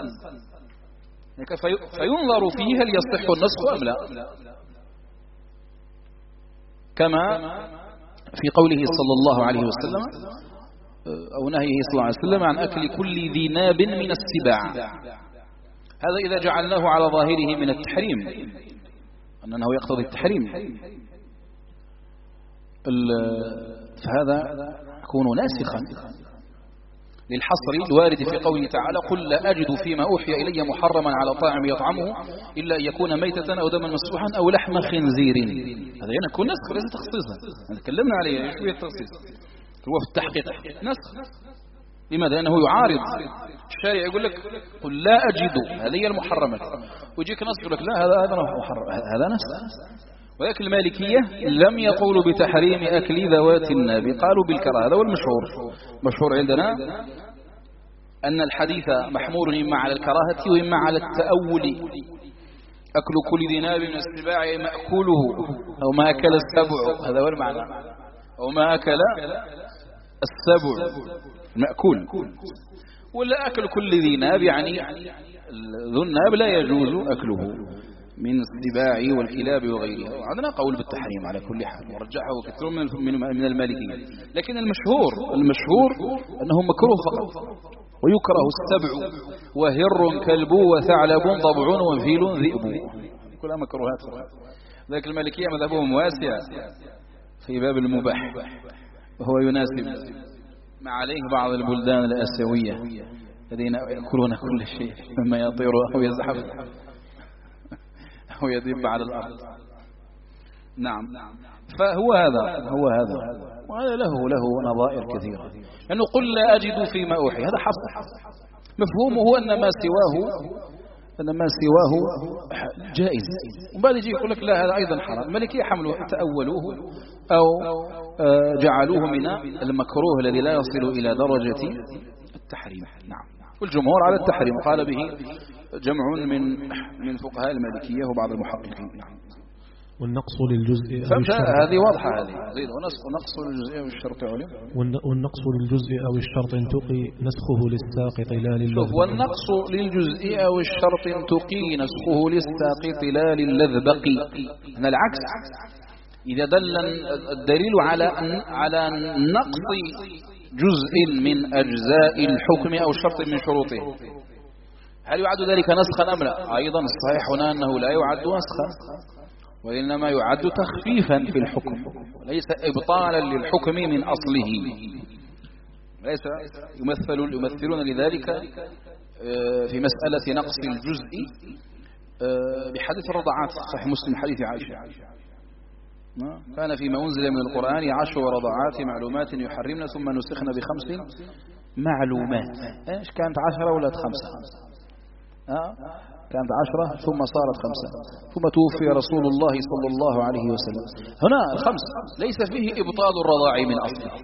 S1: فينظر فيه هل يصح النسخ أم لا، كما في قوله صلى الله عليه وسلم أو نهيه صلى الله عليه وسلم عن أكل كل ذي ناب من السباع. هذا إذا جعلناه على ظاهره من التحريم، أنه يقتضي التحريم، فهذا يكون ناسخا للحصر الوارد في قوله تعالى: قل لا أجد فيما أوحي إلي محرما على طاعم يطعمه إلا أن يكون ميتة أو دما مسفوحا أو لحم خنزير. هذا هنا يكون نسخ وليس تخصيصا. تكلمنا عليه شوية التخصيص هو في التحقيق نسخ. لماذا؟ لأنه يعارض الشارع، يقول لك قل لا أجد هذه المحرمات، ويجيك نص يقول لك لا هذا محرم، هذا نسخ. ولكن المالكية لم يقولوا بتحريم أكل ذوات الناب، قالوا بالكراهة. هذا هو المشهور عندنا، أن الحديث محمول إما على الكراهة وإما على التأول. أكل كل ذي ناب من السباع مأكوله أو ما أكل السبع، هذا هو المعنى، أو ما أكل السبع مأكول. ولا أكل كل ذي ناب يعني ذو الناب لا يجوز أكله من السباع والكلاب وغيرها. عندنا قول بالتحريم على كل حال، ورجحه كثير من المالكية. لكن المشهور أنه مكروه فقط، ويكره السبع وهر كلب وثعلب ضبع وفيل ذئب، كلها مكروهات فقط. ذلك المالكية مذهبهم واسع في باب المباح، وهو يناسب ما عليه بعض البلدان الآسيوية الذين يأكلون كل شيء مما يطير أو يزحف أو يدب على الأرض. نعم. فهو هذا وهذا له نظائر كثيرة. لأنه قل لا أجد فيما أوحي، هذا حصر، مفهومه أن ما سواه جائز. وبعد يجي يقول لك لا هذا أيضا حرام. الملكية حملوا تأولوه أو جعلوه من المكروه الذي لا يصل إلى درجة التحريم. نعم. والجمهور على التحريم، قال به جمع من فقهاء المالكية وبعض المحققين. نعم.
S2: والنقص للجزء
S1: فهمت؟ هذه واضحة هذه. ونقص للجزء والشرط علم.
S2: والنقص للجزء أو الشرط تقي نسخه للساقط لا للذبق.
S1: والنقص للجزء أو الشرط تقي نسخه للساقط لا للذبق. هنا العكس. إذا دل الدليل على نقص جزء من أجزاء الحكم أو شرط من شروطه، هل يعد ذلك نسخا أم لا؟ أيضا الصحيح هنا أنه لا يعد نسخا، وإنما يعد تخفيفا في الحكم، ليس إبطالا للحكم من أصله. ليس يمثلون لذلك في مسألة نقص الجزء بحديث الرضعات، صحيح مسلم حديث عائشة: كان فيما أنزل من القرآن 10 رضعات معلومات يحرمن ثم نسخن ب5 معلومات. إيش كانت 10 ولا 5؟ كانت 10 ثم صارت 5 ثم توفي رسول الله صلى الله عليه وسلم. هنا 5 ليس فيه إبطال الرضاع من أصله،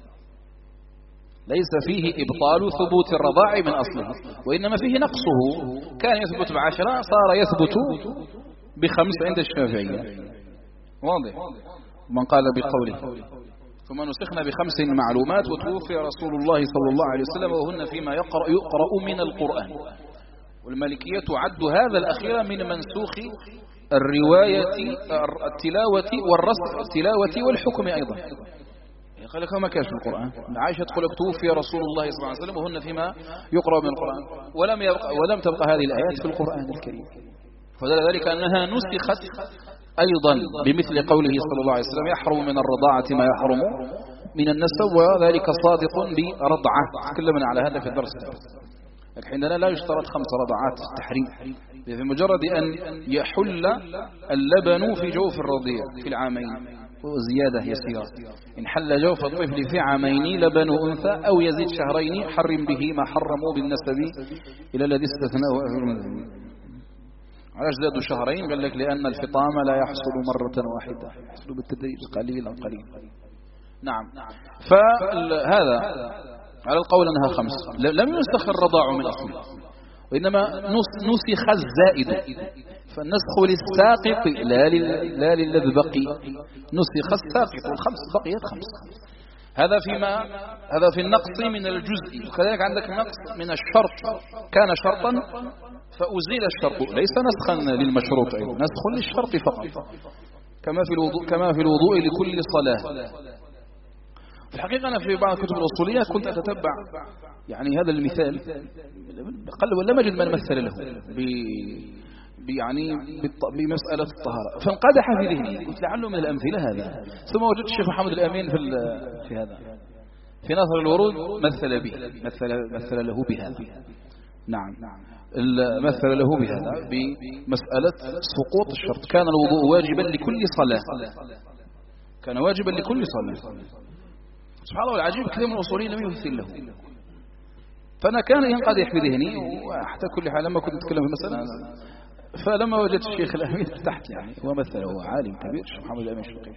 S1: ليس فيه إبطال ثبوت الرضاع من أصله، وإنما فيه نقصه. كان يثبت ب10 صار يثبت ب5 عند الشافعية. واضح؟ من قال بقوله ثم نسخنا ب5 معلومات وتوفي رسول الله صلى الله عليه وسلم وهن فيما يقرأ من القرآن. والمالكية تعد هذا الأخير من منسوخ الرواية التلاوة والرسم التلاوة والحكم أيضا. قال لك ما كانش في القرآن. عائشة تقول لك توفي رسول الله صلى الله عليه وسلم وهن فيما يقرأ من القرآن، ولم تبقى هذه الآيات في القرآن الكريم. فدل ذلك أنها نسخت أيضا بمثل قوله صلى الله عليه وسلم يحرم من الرضاعة ما يحرم من النسب، وذلك صادق برضعة. تكلمنا على هذا في الدرس. عندنا لا يشترط 5 رضعات في التحريم، بمجرد أن يحل اللبن في جوف الرضيع في العامين وزيادة يسيرة. إن حل جوف الطفل في عامين لبن أنثى أو يزيد 2 شهرين حرم به ما حرموا بالنسب إلى الذي استثناه أهل المذهب. علاش زادوا 2 شهرين؟ قال لك لأن الفطام لا يحصل مرة واحدة، يحصل بالتدريج قليلا قليلا. نعم. فهذا على القول أنها 5 لم ينسخ الرضاع من أصله، وإنما نسخ الزائد، فالنسخ للساقط لا للذي بقي. نسخ الساقط والخمس بقيت 5. هذا في النقص من الجزء. وكذلك عندك نقص من الشرط، كان شرطا فأزيل الشرط، ليس نسخا للمشروط، نسخ للشرط فقط، كما في الوضوء لكل صلاة. في الحقيقة أنا في بعض الكتب الأصولية كنت أتتبع يعني هذا المثال، ولم أجد من مثل له يعني بمسألة الطهارة، فانقدح في ذهني، قلت لعله من الأمثلة هذا. ثم وجدت الشيخ محمد الأمين في هذا في نظر الورود مثل به، مثل له بهذا. نعم، مثل له بهذا بمسألة سقوط الشرط. كان الوضوء واجبا لكل صلاة، كان واجبا لكل صلاة. سبحان الله العجيب، كثير من الأصوليين لم يمثل له. فأنا كان ينقدح في ذهني، وحتى كل حال لما كنت أتكلم في المسألة، فلما وجدت الشيخ الأمين ارتحت يعني، ومثله هو عالم كبير الشيخ محمد الأمين الشنقيطي.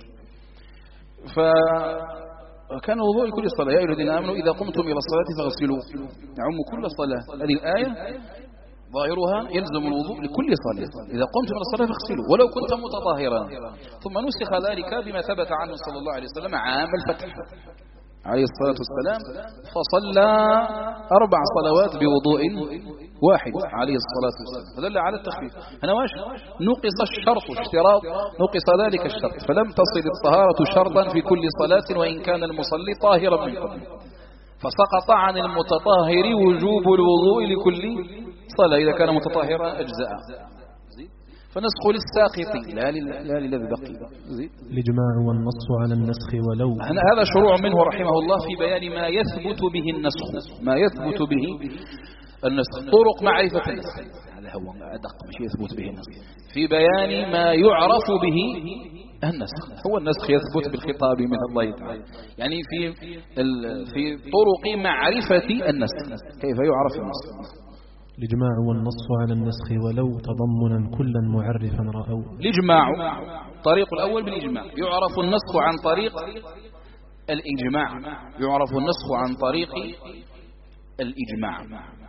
S1: فكان الوضوء لكل صلاة، يا أيها الذين آمنوا إذا قمتم إلى الصلاة فاغسلوا، يعم كل صلاة. هذه الآية ظاهرها يلزم الوضوء لكل صلاة، إذا قمتم إلى الصلاة فاغسلوا ولو كنت متطهرا. ثم نسخ ذلك بما ثبت عنه صلى الله عليه وسلم عام الفتح عليه الصلاة والسلام، فصلى 4 صلوات بوضوء واحد عليه الصلاة والسلام، فدل على التخفيف. هنا واش نقص الشرط اشتراط، نقص ذلك الشرط، فلم تصل الطهارة شرطا في كل صلاة وإن كان المصلي طاهرا من قبل، فسقط عن المتطهر وجوب الوضوء لكل صلاة، إذا كان متطهرا أجزاء. فنسخ للساقط لا للذي بقي.
S2: الإجماع والنص على النسخ ولو.
S1: هذا شروع منه رحمه الله في بيان ما يثبت به النسخ، ما يثبت به النسخ، طرق معرفة النسخ، هذا هو أدق مش يثبت به النسخ، في بيان ما يعرف به النسخ. هو النسخ يثبت بالخطاب من الله تعالى، يعني في طرق معرفة النسخ، كيف يعرف النسخ.
S2: الإجماع والنص على النسخ ولو تضمنا كلا معرفا رأوا.
S1: الإجماع طريق الأول بالإجماع، يعرف النسخ عن طريق الإجماع، يعرف النسخ عن طريق الإجماع.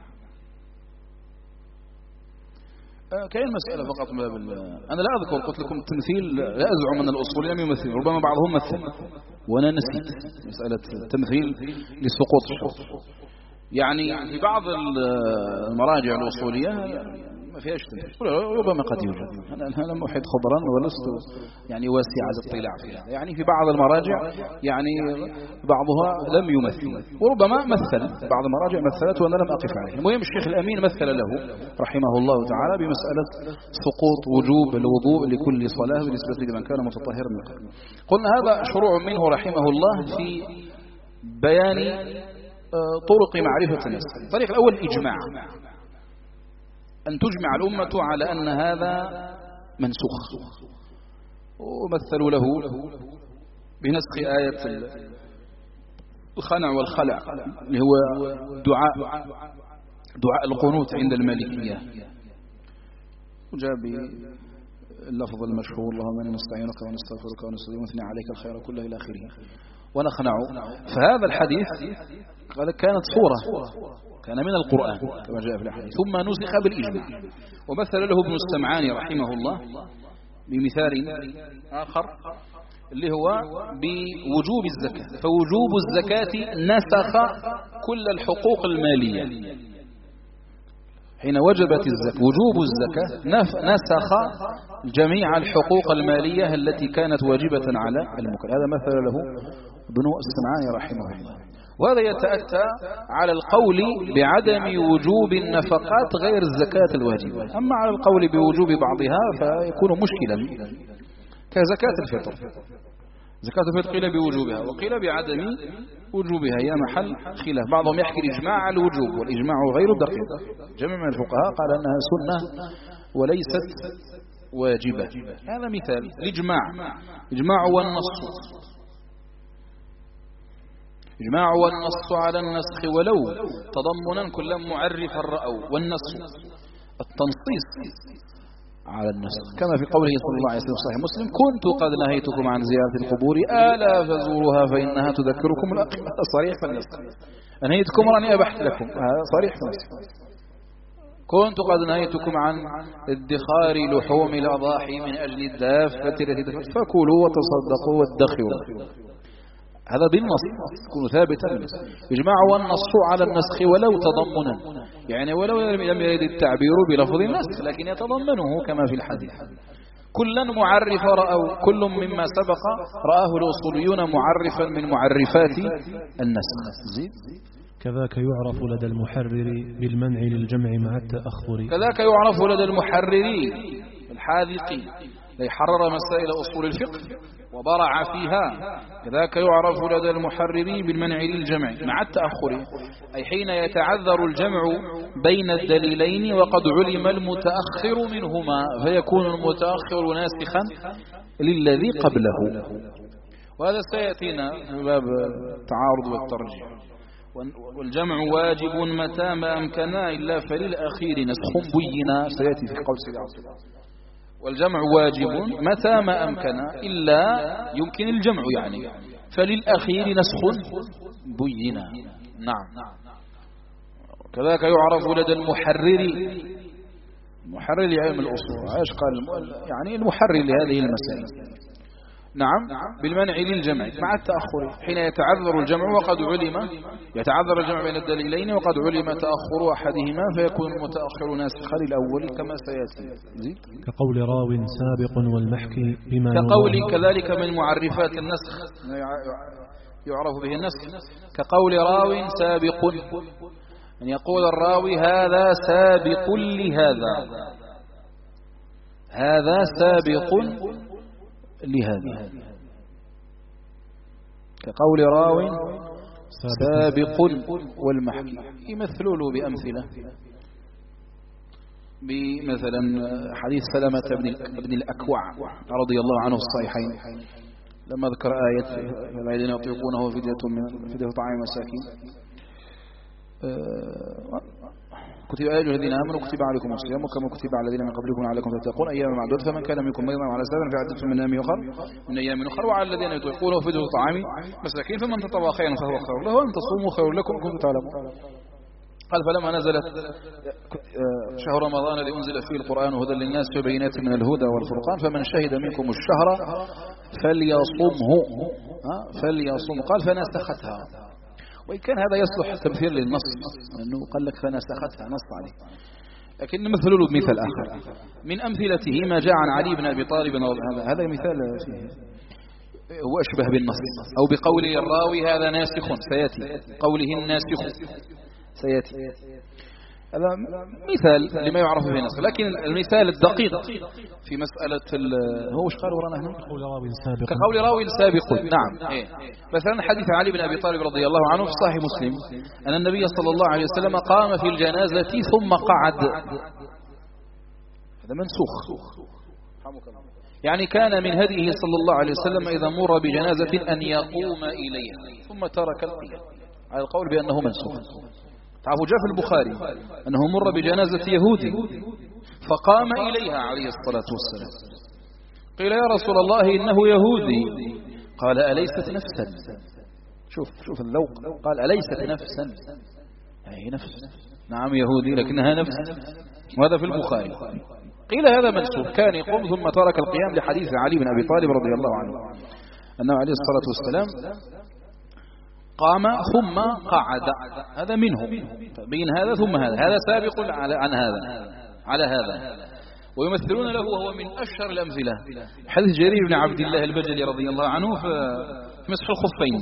S1: كاين مسألة فقط أنا لا أذكر، قلت لكم التمثيل لا أزعم أن الأصوليين لم يمثل، ربما بعضهم مثل وأنا نسيت مسألة التمثيل لسقوط الشرط. يعني في بعض المراجع الأصولية ما فيهاش تمثيل، ربما قد يوجد. أنا لم أحد خبرا ولست يعني واسع الاطلاع فيها. يعني في بعض المراجع يعني بعضها لم يمثل، وربما مثل بعض المراجع مثلت وأنا لم أقف عليه. المهم الشيخ الأمين مثل له رحمه الله تعالى بمسألة سقوط وجوب الوضوء لكل صلاة بالنسبة لمن كان متطهرا من قبل. قلنا هذا شروع منه رحمه الله في بيان طرق معرفة النسخ. الطريق الأول الإجماع، أن تجمع الأمة على أن هذا منسوخ، ومثلوا له بنسخ آية الخنع والخلع اللي هو دعاء دعاء القنوت عند المالكية، وجاء باللفظ المشهور اللهم إنا نستعينك ونستغفرك ونستهديك ونثني عليك الخير كله إلى آخره ونخنع. فهذا الحديث كانت صورة، كان من القرآن كما جاء في الحديث، ثم نسخ بالإجماع. ومثل له ابن السمعاني رحمه الله بمثال آخر اللي هو بوجوب الزكاة، فوجوب الزكاة نسخ كل الحقوق المالية. حين وجبت الزكاة وجوب الزكاة نسخ جميع الحقوق المالية التي كانت واجبة على المكلف. هذا مثل له ابن السمعاني رحمه الله. وهذا يتأتى على القول بعدم وجوب النفقات غير الزكاة الواجبة. أما على القول بوجوب بعضها فيكون مشكلا كزكاة الفطر. زكاة الفطر قيل بوجوبها وقيل بعدم وجوبها، هي محل خلاف. بعضهم يحكي الإجماع على الوجوب، والإجماع غير دقيق. جميع من الفقهاء قال أنها سنة وليست واجبة. هذا مثال الإجماع. إجماع والنص على النسخ ولو تضمنا كل معرفا رأوا، والنص التنصيص على النسخ كما في قوله صلى الله عليه وسلم صحيح مسلم كنت قد نهيتكم عن زيارة القبور ألا فزوروها فإنها تذكركم الآخرة. صريح في النسخ. نهيتكم راني أبحت لكم، هذا صريح في النسخ. كنت قد نهيتكم عن ادخار لحوم الأضاحي من أجل الدافة التي فكلوا وتصدقوا وادخروا. هذا بالنص يكون ثابتا. إجماع والنص على النسخ ولو تضمنا، يعني ولو لم يرد التعبير بلفظ النسخ لكن يتضمنه كما في الحديث. كلا معرف رأوا، كل مما سبق رآه الأصوليون معرفا من معرفات النسخ.
S2: كذاك يعرف لدى المحرر بالمنع للجمع مع التأخر.
S1: كذاك يعرف لدى المحرر الحاذقي ليحرر مسائل أصول الفقه وبرع فيها. كذاك يعرف لدى المحرر بالمنع للجمع مع التأخر، أي حين يتعذر الجمع بين الدليلين وقد علم المتأخر منهما فيكون المتأخر ناسخا للذي قبله. وهذا سيأتينا في باب التعارض والترجيح. والجمع واجب متى ما أمكنا إلا فللأخير نسخ بينا، سيأتي في قول سيدي عبد الله. والجمع واجب متى ما أمكن إلا يمكن الجمع، يعني فللأخير نسخ بينا. نعم. كذلك يعرف لدى المحرر، محرر لعلم الأصول، ايش قال يعني المحرر لهذه المسائل. نعم بالمنع للجمع مع التأخر حين يتعذر الجمع وقد علم، يتعذر الجمع بين الدليلين وقد علم تأخر أحدهما فيكون المتأخر ناسخا للأول كما سيأتي.
S2: كقول راو سابق والمحكي بما
S1: كقول كذلك من معرفات النسخ يعرف به النسخ. كقول راو سابق، أن يقول الراوي هذا سابق لهذا، هذا سابق لهذا. كقول راو سابق والمحكي يمثلوا له بأمثلة، بمثلا حديث سلمة بن الأكوع رضي الله عنه في الصحيحين لما ذكر آية الذين يطيقونه فدية طعام مساكين كتب أيها الذين آمنوا كتب عليكم الصيام كما كتب على الذين من قبلكم لعلكم تتقون أيام معدودة فمن كان منكم مريضا على سفر فعدة من أيام أخرى وعلى الذين يطيقونه فدية طعام مساكين فمن تطوع خيرا فهو خير له وأن تصوموا خير لكم إن كنتم تعلمون. قال فلما نزلت شهر رمضان الذي أنزل فيه القرآن هدى للناس وبينات من الهدى والفرقان فمن شهد منكم الشهر فليصمه قال فنسختها. وإن كان هذا يصلح تمثيل للنص لأنه قال لك فنسختها نص عليه، لكن نمثل له بمثال آخر من أمثلته ما جاء عن علي بن أبي طالب. هذا مثال فيه هو أشبه بالنص، أو بقول الراوي هذا ناسخ سيأتي، قوله الناسخ سيأتي. هذا مثال لما يعرف به النص، لكن المثال الدقيق في مسألة هو وش قال ورانا هنا كقول راوي سابق. نعم مثلا حديث علي بن أبي طالب رضي الله عنه في صحيح مسلم أن النبي صلى الله عليه وسلم قام في الجنازة ثم قعد. هذا منسوخ، يعني كان من هديه صلى الله عليه وسلم إذا مر بجنازة أن يقوم إليها ثم ترك القيام، على القول بأنه منسوخ. تعرفوا جاء في البخاري أنه مر بجنازة يهودي فقام إليها عليه الصلاة والسلام، قيل يا رسول الله إنه يهودي، قال أليست نفسا؟ شوف الذوق، قال أليست نفسا؟ هي نفس، نعم يهودي لكنها نفس، وهذا في البخاري. قيل هذا منسوخ، كان يقوم ثم ترك القيام لحديث علي بن أبي طالب رضي الله عنه أنه عليه الصلاة والسلام قام ثم قعد، هذا منه بين هذا ثم هذا سابق عن هذا على هذا. ويمثلون له وهو من أشهر الأمثلة حديث جرير بن عبد الله البجلي رضي الله عنه في مسح الخفين،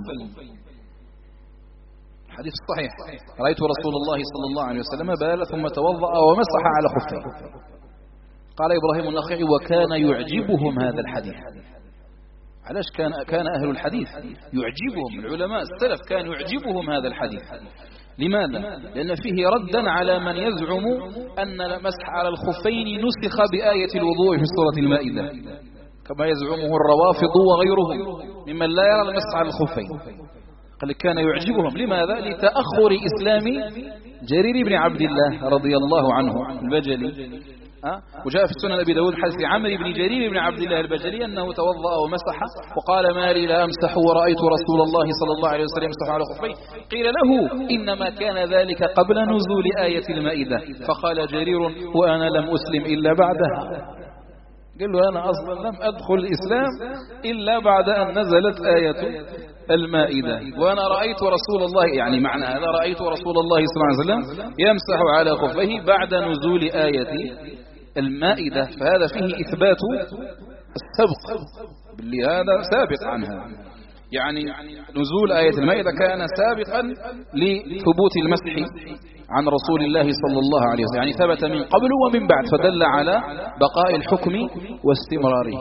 S1: حديث الصحيح: رأيت رسول الله صلى الله عليه وسلم بال ثم توضأ ومسح على خفيه. قال إبراهيم النخعي: وكان يعجبهم هذا الحديث. علاش كان أهل الحديث يعجبهم، العلماء السلف كان يعجبهم هذا الحديث. لماذا؟ لأن فيه ردا على من يزعم أن المسح على الخفين نسخ بآية الوضوء في سورة المائدة، كما يزعمه الروافض وغيرهم ممن لا يرى المسح على الخفين. قال كان يعجبهم، لماذا؟ لتأخر إسلام جرير بن عبد الله رضي الله عنه البجلي. وجاء في السنن أبي داود حديث عمرو بن جرير بن عبد الله البجلي أنه توضأ ومسح وقال: ما لي لا أمسح ورأيت رسول الله صلى الله عليه وسلم يمسح على خفيه. قيل له: إنما كان ذلك قبل نزول آية المائدة. فقال جرير: وأنا لم أسلم إلا بعدها. قال له: أنا أصلا لم أدخل الإسلام إلا بعد أن نزلت آية المائدة، وأنا رأيت رسول الله، يعني معنى هذا رأيت رسول الله صلى الله عليه وسلم يمسح على خفيه بعد نزول آية المائدة. فهذا فيه إثبات السبق، باللي هذا سابق عنها، يعني نزول آية المائدة كان سابقا لثبوت المسح عن رسول الله صلى الله عليه وسلم، يعني ثبت من قبل ومن بعد، فدل على بقاء الحكم واستمراره.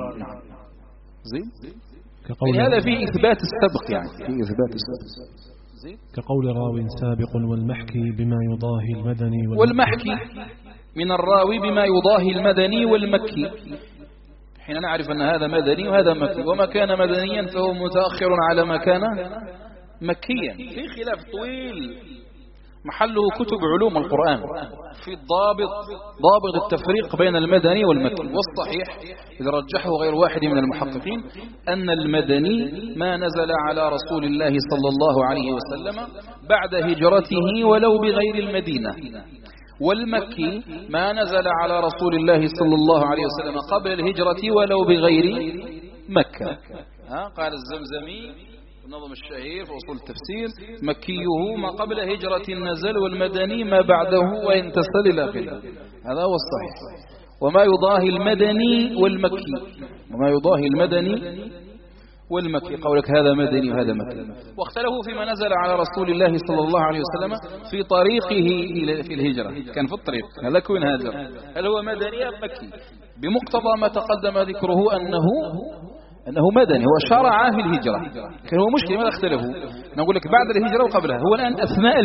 S1: زين؟ هذا فيه إثبات السبق، يعني فيه إثبات السبق.
S2: كقول راو سابق والمحكي بما يضاهي المدني
S1: والمحكي من الراوي بما يضاهي المدني والمكي، حين نعرف أن هذا مدني وهذا مكي، وما كان مدنيا فهو متأخر على ما كان مكيا. في خلاف طويل محله كتب علوم القرآن في ضابط التفريق بين المدني والمكي. والصحيح إذا رجحه غير واحد من المحققين أن المدني ما نزل على رسول الله صلى الله عليه وسلم بعد هجرته ولو بغير المدينة، والمكي ما نزل على رسول الله صلى الله عليه وسلم قبل الهجرة ولو بغير مكة. قال الزمزمي النظم الشهير في أصول التفسير: مكيه ما قبل هجرة النزل، والمدني ما بعده وإن تصل إلى آخره. هذا هو الصحيح. وما يضاهي المدني والمكي، وما يضاهي المدني والمكي، قولك هذا مدني وهذا مكي. واختلفوا فيما نزل على رسول الله صلى الله عليه وسلم في طريقه في الهجرة، كان في الطريق هل كون هاجر، هل هو مدني أم مكي؟ بمقتضى ما تقدم ذكره أنه مدني، هو شرع في الهجرة. كان هو مشكلة، ماذا اختلفوا؟ نقول لك بعد الهجرة وقبلها، هو الآن أثناء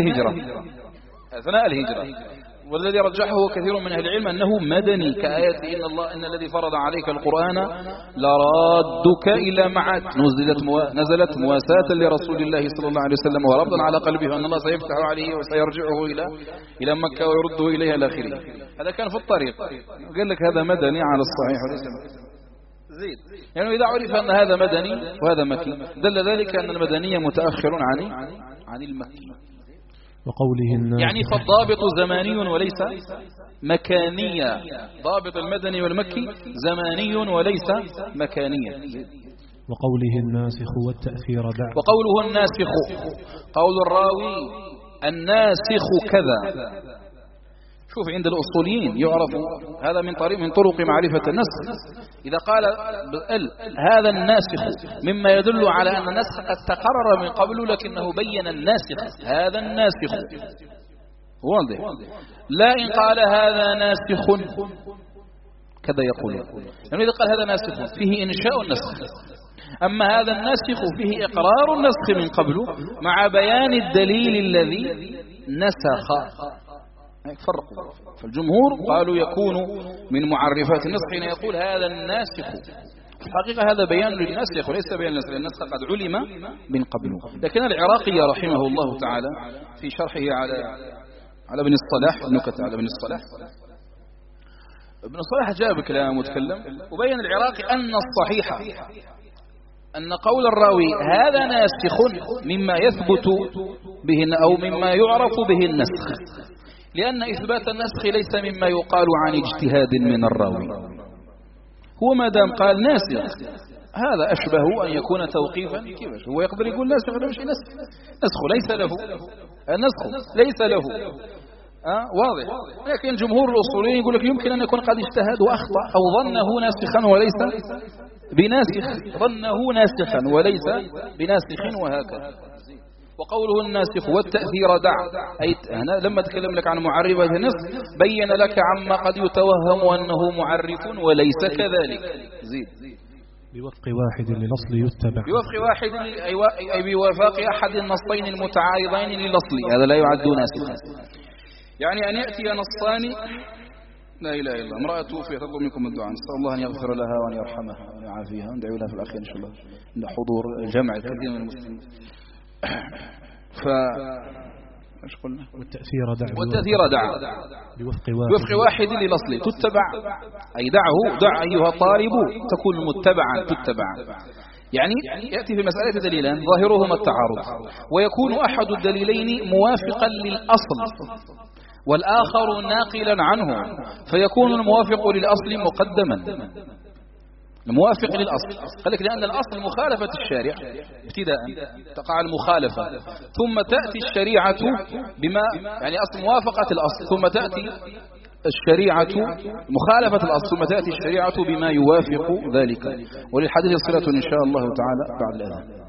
S1: الهجرة. والذي رجحه كثير من أهل العلم أنه مدني، كآية إن الذي فرض عليك القرآن لرادك إلى معاد، نزلت مواساة لرسول الله صلى الله عليه وسلم وربطا على قلبه أن الله سيفتح عليه وسيرجعه إلى مكة ويرده إليها إلى آخره. هذا كان في الطريق، قال لك هذا مدني على الصحيح وليس زيد. يعني إذا عرف أن هذا مدني وهذا مكي دل ذلك أن المدني متأخر عن المكي.
S2: وقوله الناس
S1: يعني فالضابط زماني وليس مكانيا، ضابط المدني والمكي زماني وليس مكانيا.
S2: وقوله الناسخ والتأثير دع،
S1: وقوله الناسخ قول الراوي الناسخ كذا. شوف عند الأصوليين يعرف هذا من طرق معرفة النسخ. إذا قال هذا الناسخ مما يدل على أن النسخ قد تقرر من قبل لكنه بين الناسخ، هذا الناسخ واضح. لا إن قال هذا ناسخ كذا يقول، يعني إذا قال هذا ناسخ فيه إنشاء النسخ، أما هذا الناسخ فيه إقرار النسخ من قبل مع بيان الدليل الذي نسخ. فرقوا. فالجمهور قالوا يكون من معرفات النسخ حين يقول هذا الناسخ. في الحقيقة هذا بيان للنسخ وليس بيان للنسخ، لأن النسخ قد علم من قبل. لكن العراقي رحمه الله تعالى في شرحه على على ابن الصلاح، نكت على ابن الصلاح. ابن الصلاح جاء بكلام متكلم وبين العراقي أن الصحيح أن قول الراوي هذا ناسخ مما يثبت به أو مما يعرف به النسخ، لأن إثبات النسخ ليس مما يقال عن اجتهاد من الراوي. هو ما دام قال ناسخ هذا أشبه أن يكون توقيفا. كيف هو يقدر يقول ناسخ ولا مش نسخ ليس له، النسخ ليس له واضح. لكن جمهور الأصوليين يقول لك يمكن أن يكون قد اجتهد وأخطأ أو ظنه ناسخا وليس بناسخ، ظنه ناسخا وليس بناسخ وهكذا. وقوله الناسخ والتأثير دع، أي هنا لما تكلم لك عن معرفة النسخ بين لك عما قد يتوهم أنه معرف وليس كذلك. زيد.
S2: بوفق واحد للأصل يتبع،
S1: بوفق واحد أي بوفاق أحد النصين المتعارضين للأصل، هذا لا يعد ناسخا. يعني أن يأتي نصان، لا إله إلا الله، امرأة توفي تطلب منكم الدعاء، نسأل الله أن يغفر لها وأن يرحمها وأن يعافيها، وندعو لها في الأخير إن شاء الله عند حضور جمع كثير من المسلمين. ايش قلنا؟ والتأثير دع بوفق واحد للأصل تتبع، أي دع أيها الطالب تكون متبعا تتبع. يعني يأتي في مسألة دليلان ظاهرهما التعارض، ويكون أحد الدليلين موافقا للأصل والآخر ناقلا عنه، فيكون الموافق للأصل مقدما. الموافق للأصل قال لك لأن الأصل مخالفة الشارع ابتداء، تقع المخالفة ثم تأتي الشريعة بما يعني أصل موافقة الأصل، ثم تأتي الشريعة مخالفة الأصل، ثم تأتي الشريعة بما يوافق ذلك. وللحديث صلة إن شاء الله تعالى بعد الأذان.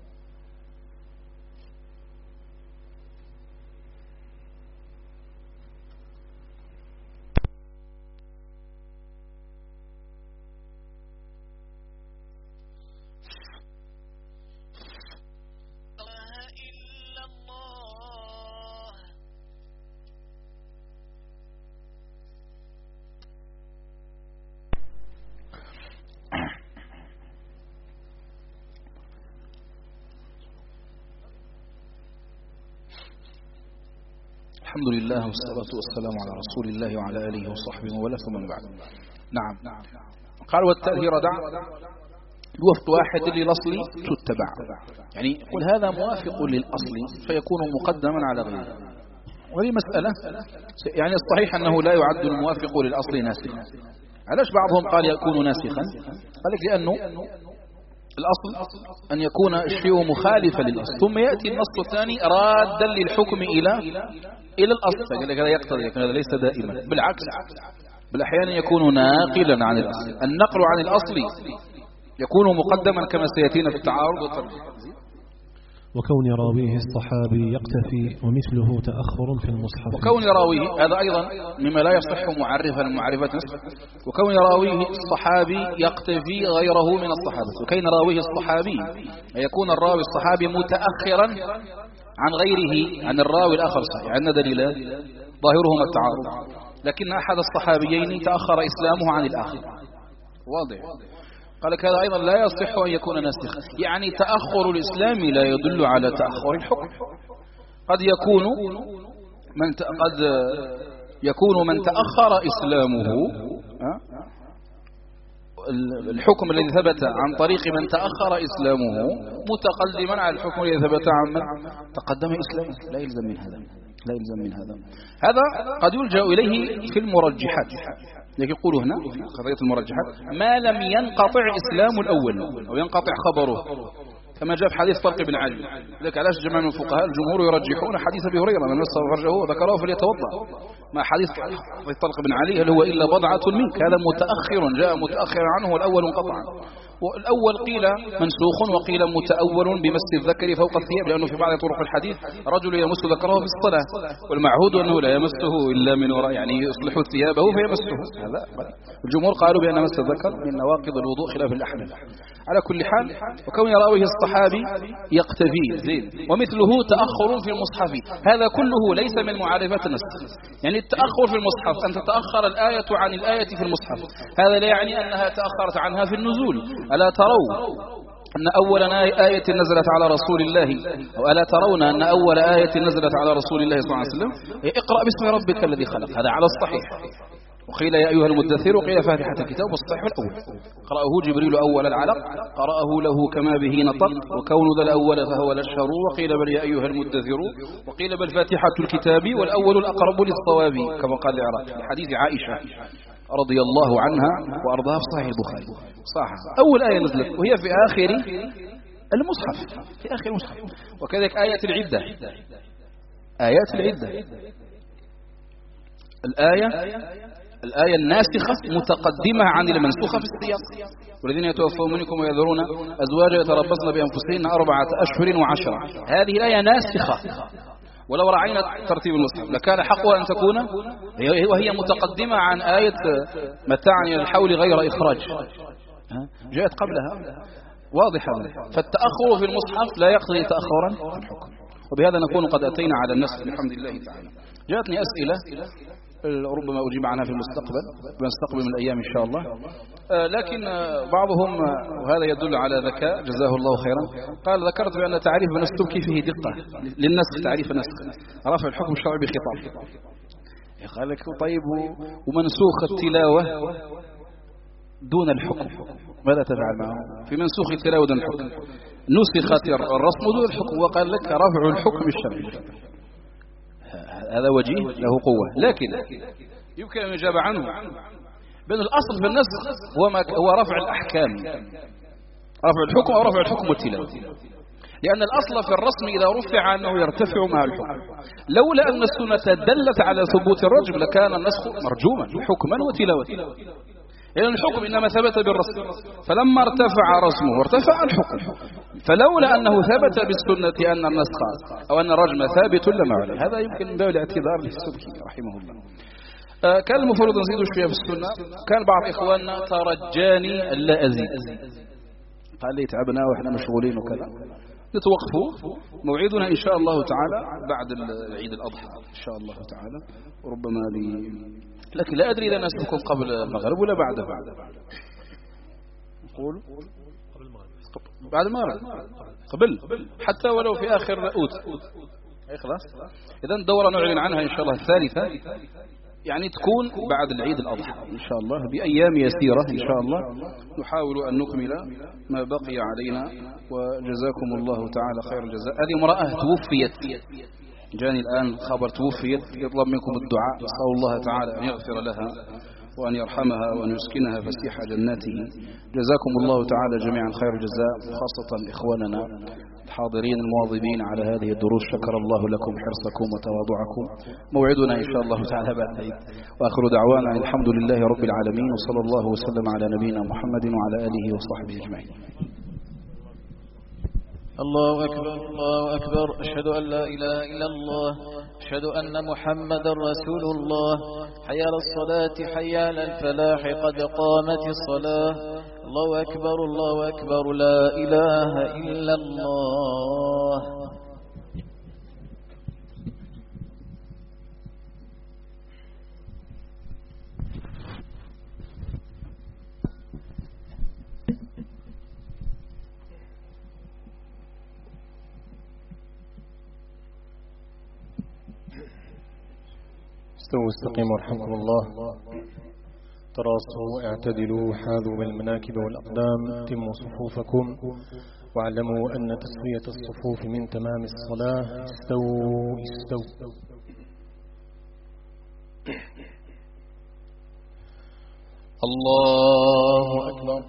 S1: الحمد لله والصلاة والسلام على رسول الله وعلى آله وصحبه ولا ثم بعد. نعم. قال والتأثير دع بوفق واحد للأصل تتبع، يعني يقول هذا موافق للأصل فيكون مقدما على غيره. وهذه مسألة يعني الصحيح أنه لا يعد الموافق للأصل ناسخا. علاش بعضهم قال يكون ناسخا؟ قال لك لأنه الأصل أن يكون الشيء مخالفا للأصل، ثم يأتي النص الثاني رادا للحكم إلى الأصل، فقال لك هذا يقتضي، هذا ليس دائما، بالعكس بل أحيانا يكون ناقلا عن الأصل. النقل عن الأصل يكون مقدما كما سيأتينا في التعارض والترجيح.
S2: وكون راويه الصحابي يقتفي ومثله تأخر في المصحف،
S1: وكون راويه هذا أيضا مما لا يصح معرفة نسخ، وكون راويه الصحابي يقتفي غيره من الصحابة. وكون راويه الصحابي يكون الراوي الصحابي متأخرا عن غيره، عن الراوي الآخر صحيح. عندنا دليلان ظاهرهما التعارض، لكن أحد الصحابيين تأخر إسلامه عن الآخر، واضح. قال لك هذا أيضا لا يصح أن يكون ناسخا، يعني تأخر الإسلام لا يدل على تأخر الحكم. قد يكون من تأخر إسلامه الحكم الذي ثبت عن طريق من تأخر إسلامه متقدما على الحكم الذي ثبت عن من تقدم إسلامه، لا يلزم من هذا. هذا قد يلجأ إليه في المرجحات، لكن يقولوا هنا في قضية المرجحات ما لم ينقطع إسلام الأول أو ينقطع خبره، كما جاء في حديث طلق بن علي. لذلك علاش جماعة من الفقهاء الجمهور يرجحون حديث أبي هريرة من مس فرجه ذكره فليتوضأ، مع حديث طلق بن علي هل هو إلا بضعة منك، هذا متأخر جاء متأخر عنه والأول انقطع. والأول قيل منسوخ وقيل متأول بمس الذكر فوق الثياب، لأنه في بعض طرق الحديث رجل يمس ذكره في الصلاة، والمعهود أنه لا يمسه إلا من وراء، يعني يصلح ثيابه فيمسه. هذا الجمهور قالوا بأن مس الذكر من نواقض الوضوء خلاف الأحناف. على كل حال وكون راويه الصحابي يقتفي زين، ومثله تأخر في المصحف، هذا كله ليس من معرفة النسخ. يعني التأخر في المصحف أن تتأخر الآية عن الآية في المصحف، هذا لا يعني أنها تأخرت عنها في النزول. ألا تروا أن أول آية نزلت على رسول الله، وألا ترون أن أول آية نزلت على رسول الله صلى الله عليه وسلم اقرأ باسم ربك الذي خلق، هذا على الصحيح. وقيل يا أيها المدثر، وقيل فاتحة الكتاب، والصحيح الأول قرأه جبريل أول العلق، قرأه له كما به نطق، وكون ذا الأول فهو الأشهر. وقيل بل يا أيها المدثر، وقيل بل فاتحة الكتاب، والأول الأقرب للصواب كما قال العراقي في حديث عائشة رضي الله عنها وأرضاها في صحيح البخاري. صح، أول آية نزلت وهي في آخر المصحف، في آخر المصحف. وكذلك آية العدة، آيات العدة، الآية الناسخة متقدمة عن المنسوخة في السياق. والذين يتوفون منكم ويذرون أزواجا يتربصن بأنفسهن 4 أشهر و10. هذه الآية ناسخة، ولو رعينا ترتيب المصحف لكان حقها أن تكون وهي متقدمة عن آية متاعا إلى الحول غير إخراج، جاءت قبلها واضحة. فالتأخر في المصحف لا يقضي تأخرا في الحكم. وبهذا نكون قد أتينا على النسخ بحمد الله تعالى. جاءتني أسئلة ربما أجيب عنها في المستقبل، بنستقبل من الأيام إن شاء الله. لكن بعضهم، وهذا يدل على ذكاء جزاه الله خيرا، قال ذكرت بأن تعريف ابن السبكي فيه دقة للنسخ، تعريف النسخ رفع الحكم الشرعي بخطاب. قال لك طيب ومنسوخ التلاوة دون الحكم ماذا تفعل معه؟ في منسوخ التلاوة دون الحكم نسخت الرسم دون الحكم، وقال لك رفع الحكم الشرعي. هذا وجيه له قوة، لكن يمكن أن يجاب عنه بأن الأصل في النسخ هو رفع الأحكام، رفع الحكم أو رفع الحكم والتلاوة، لأن الأصل في الرسم إذا رفع أنه يرتفع مع الحكم. لولا أن السنة دلت على ثبوت الرجم لكان النسخ مرجوما حكما وتلاوة، لأن الحكم إنما ثبت بالرسم، فلما ارتفع رسمه ارتفع الحكم. فلولا أنه ثبت بالسنة أن النسخ أو أن الرجم ثابت لما عليه. هذا يمكن من باب الاعتذار للسبكي رحمه الله. كان المفروض نزيد شوية في السنة. كان بعض إخواننا ترجاني ألا أزيد، قال لي تعبنا وإحنا مشغولين وكذا، نتوقفوا. موعدنا إن شاء الله تعالى بعد العيد الأضحى إن شاء الله تعالى، وربما لكن لا أدري إذا الناس تكون قبل المغرب ولا بعد نقول بعد المغرب، قبل حتى ولو في آخر أوت. خلاص إذا الدورة نعلن عنها إن شاء الله الثالثة، يعني تكون بعد العيد الأضحى إن شاء الله بأيام يسيرة إن شاء الله. نحاول أن نكمل ما بقي علينا، وجزاكم الله تعالى خير الجزاء. هذه امرأة توفيت، جاني الآن خبر توفيت، يطلب منكم الدعاء، نسأل الله تعالى أن يغفر لها وأن يرحمها وأن يسكنها فسيح جناته. جزاكم الله تعالى جميعا خير الجزاء، خاصة إخواننا الحاضرين المواظبين على هذه الدروس. شكر الله لكم حرصكم وتواضعكم. موعدنا إن شاء الله تعالى بعد العيد، وآخر دعوانا الحمد لله رب العالمين، وصلى الله وسلم على نبينا محمد وعلى آله وصحبه أجمعين.
S3: الله أكبر الله أكبر، أشهد أن لا إله إلا الله، أشهد أن محمدا رسول الله. حي على الصلاة حي على الفلاح، قد قامت الصلاة. الله أكبر الله أكبر، لا إله إلا الله.
S2: استووا استقيموا رحمكم الله، تراصوا اعتدلوا، حاذوا بالمناكب والأقدام، تموا صفوفكم، واعلموا أن تسوية الصفوف من تمام الصلاة. استووا استووا. الله أكبر.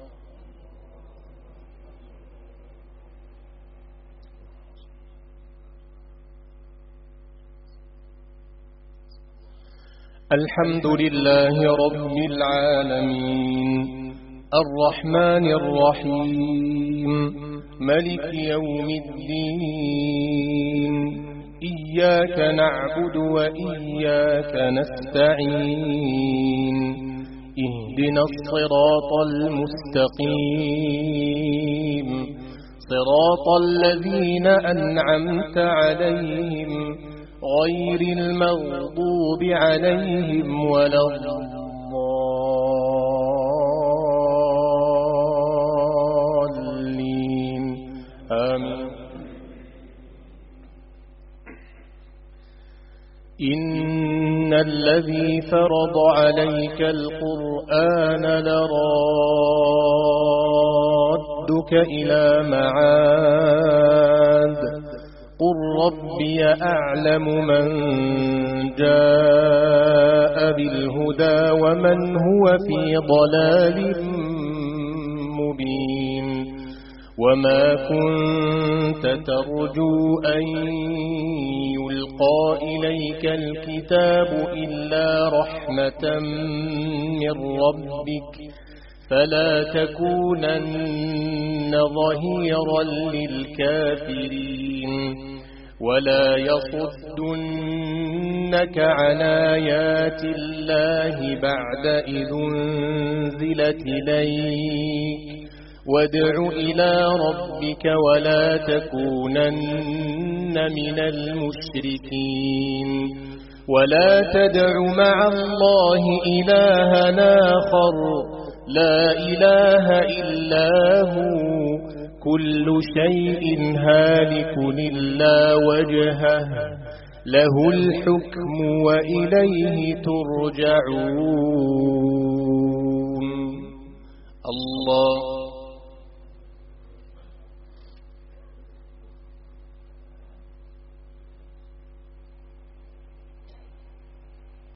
S2: الحمد لله رب العالمين، الرحمن الرحيم، ملك يوم الدين. إياك نعبد وإياك نستعين، اهدنا الصراط المستقيم، صراط الذين أنعمت عليهم غير المغضوب عليهم ولا الضالين. الذي فرض عليك القرآن لرادك إلى معاد قل ربي أعلم من جاء بالهدى ومن هو في ضلال مبين وما كنت ترجو أن يلقى إليك الكتاب إلا رحمة من ربك فلا تكونن ظهيرا للكافرين ولا يصدنك عن آيات الله بعد إذ انزلت إليك وادع إلى ربك ولا تكونن من المشركين ولا تدع مع الله إلها آخر لا إله إلا هو كل شيء هالك إلا وجهه له الحكم وإليه ترجعون الله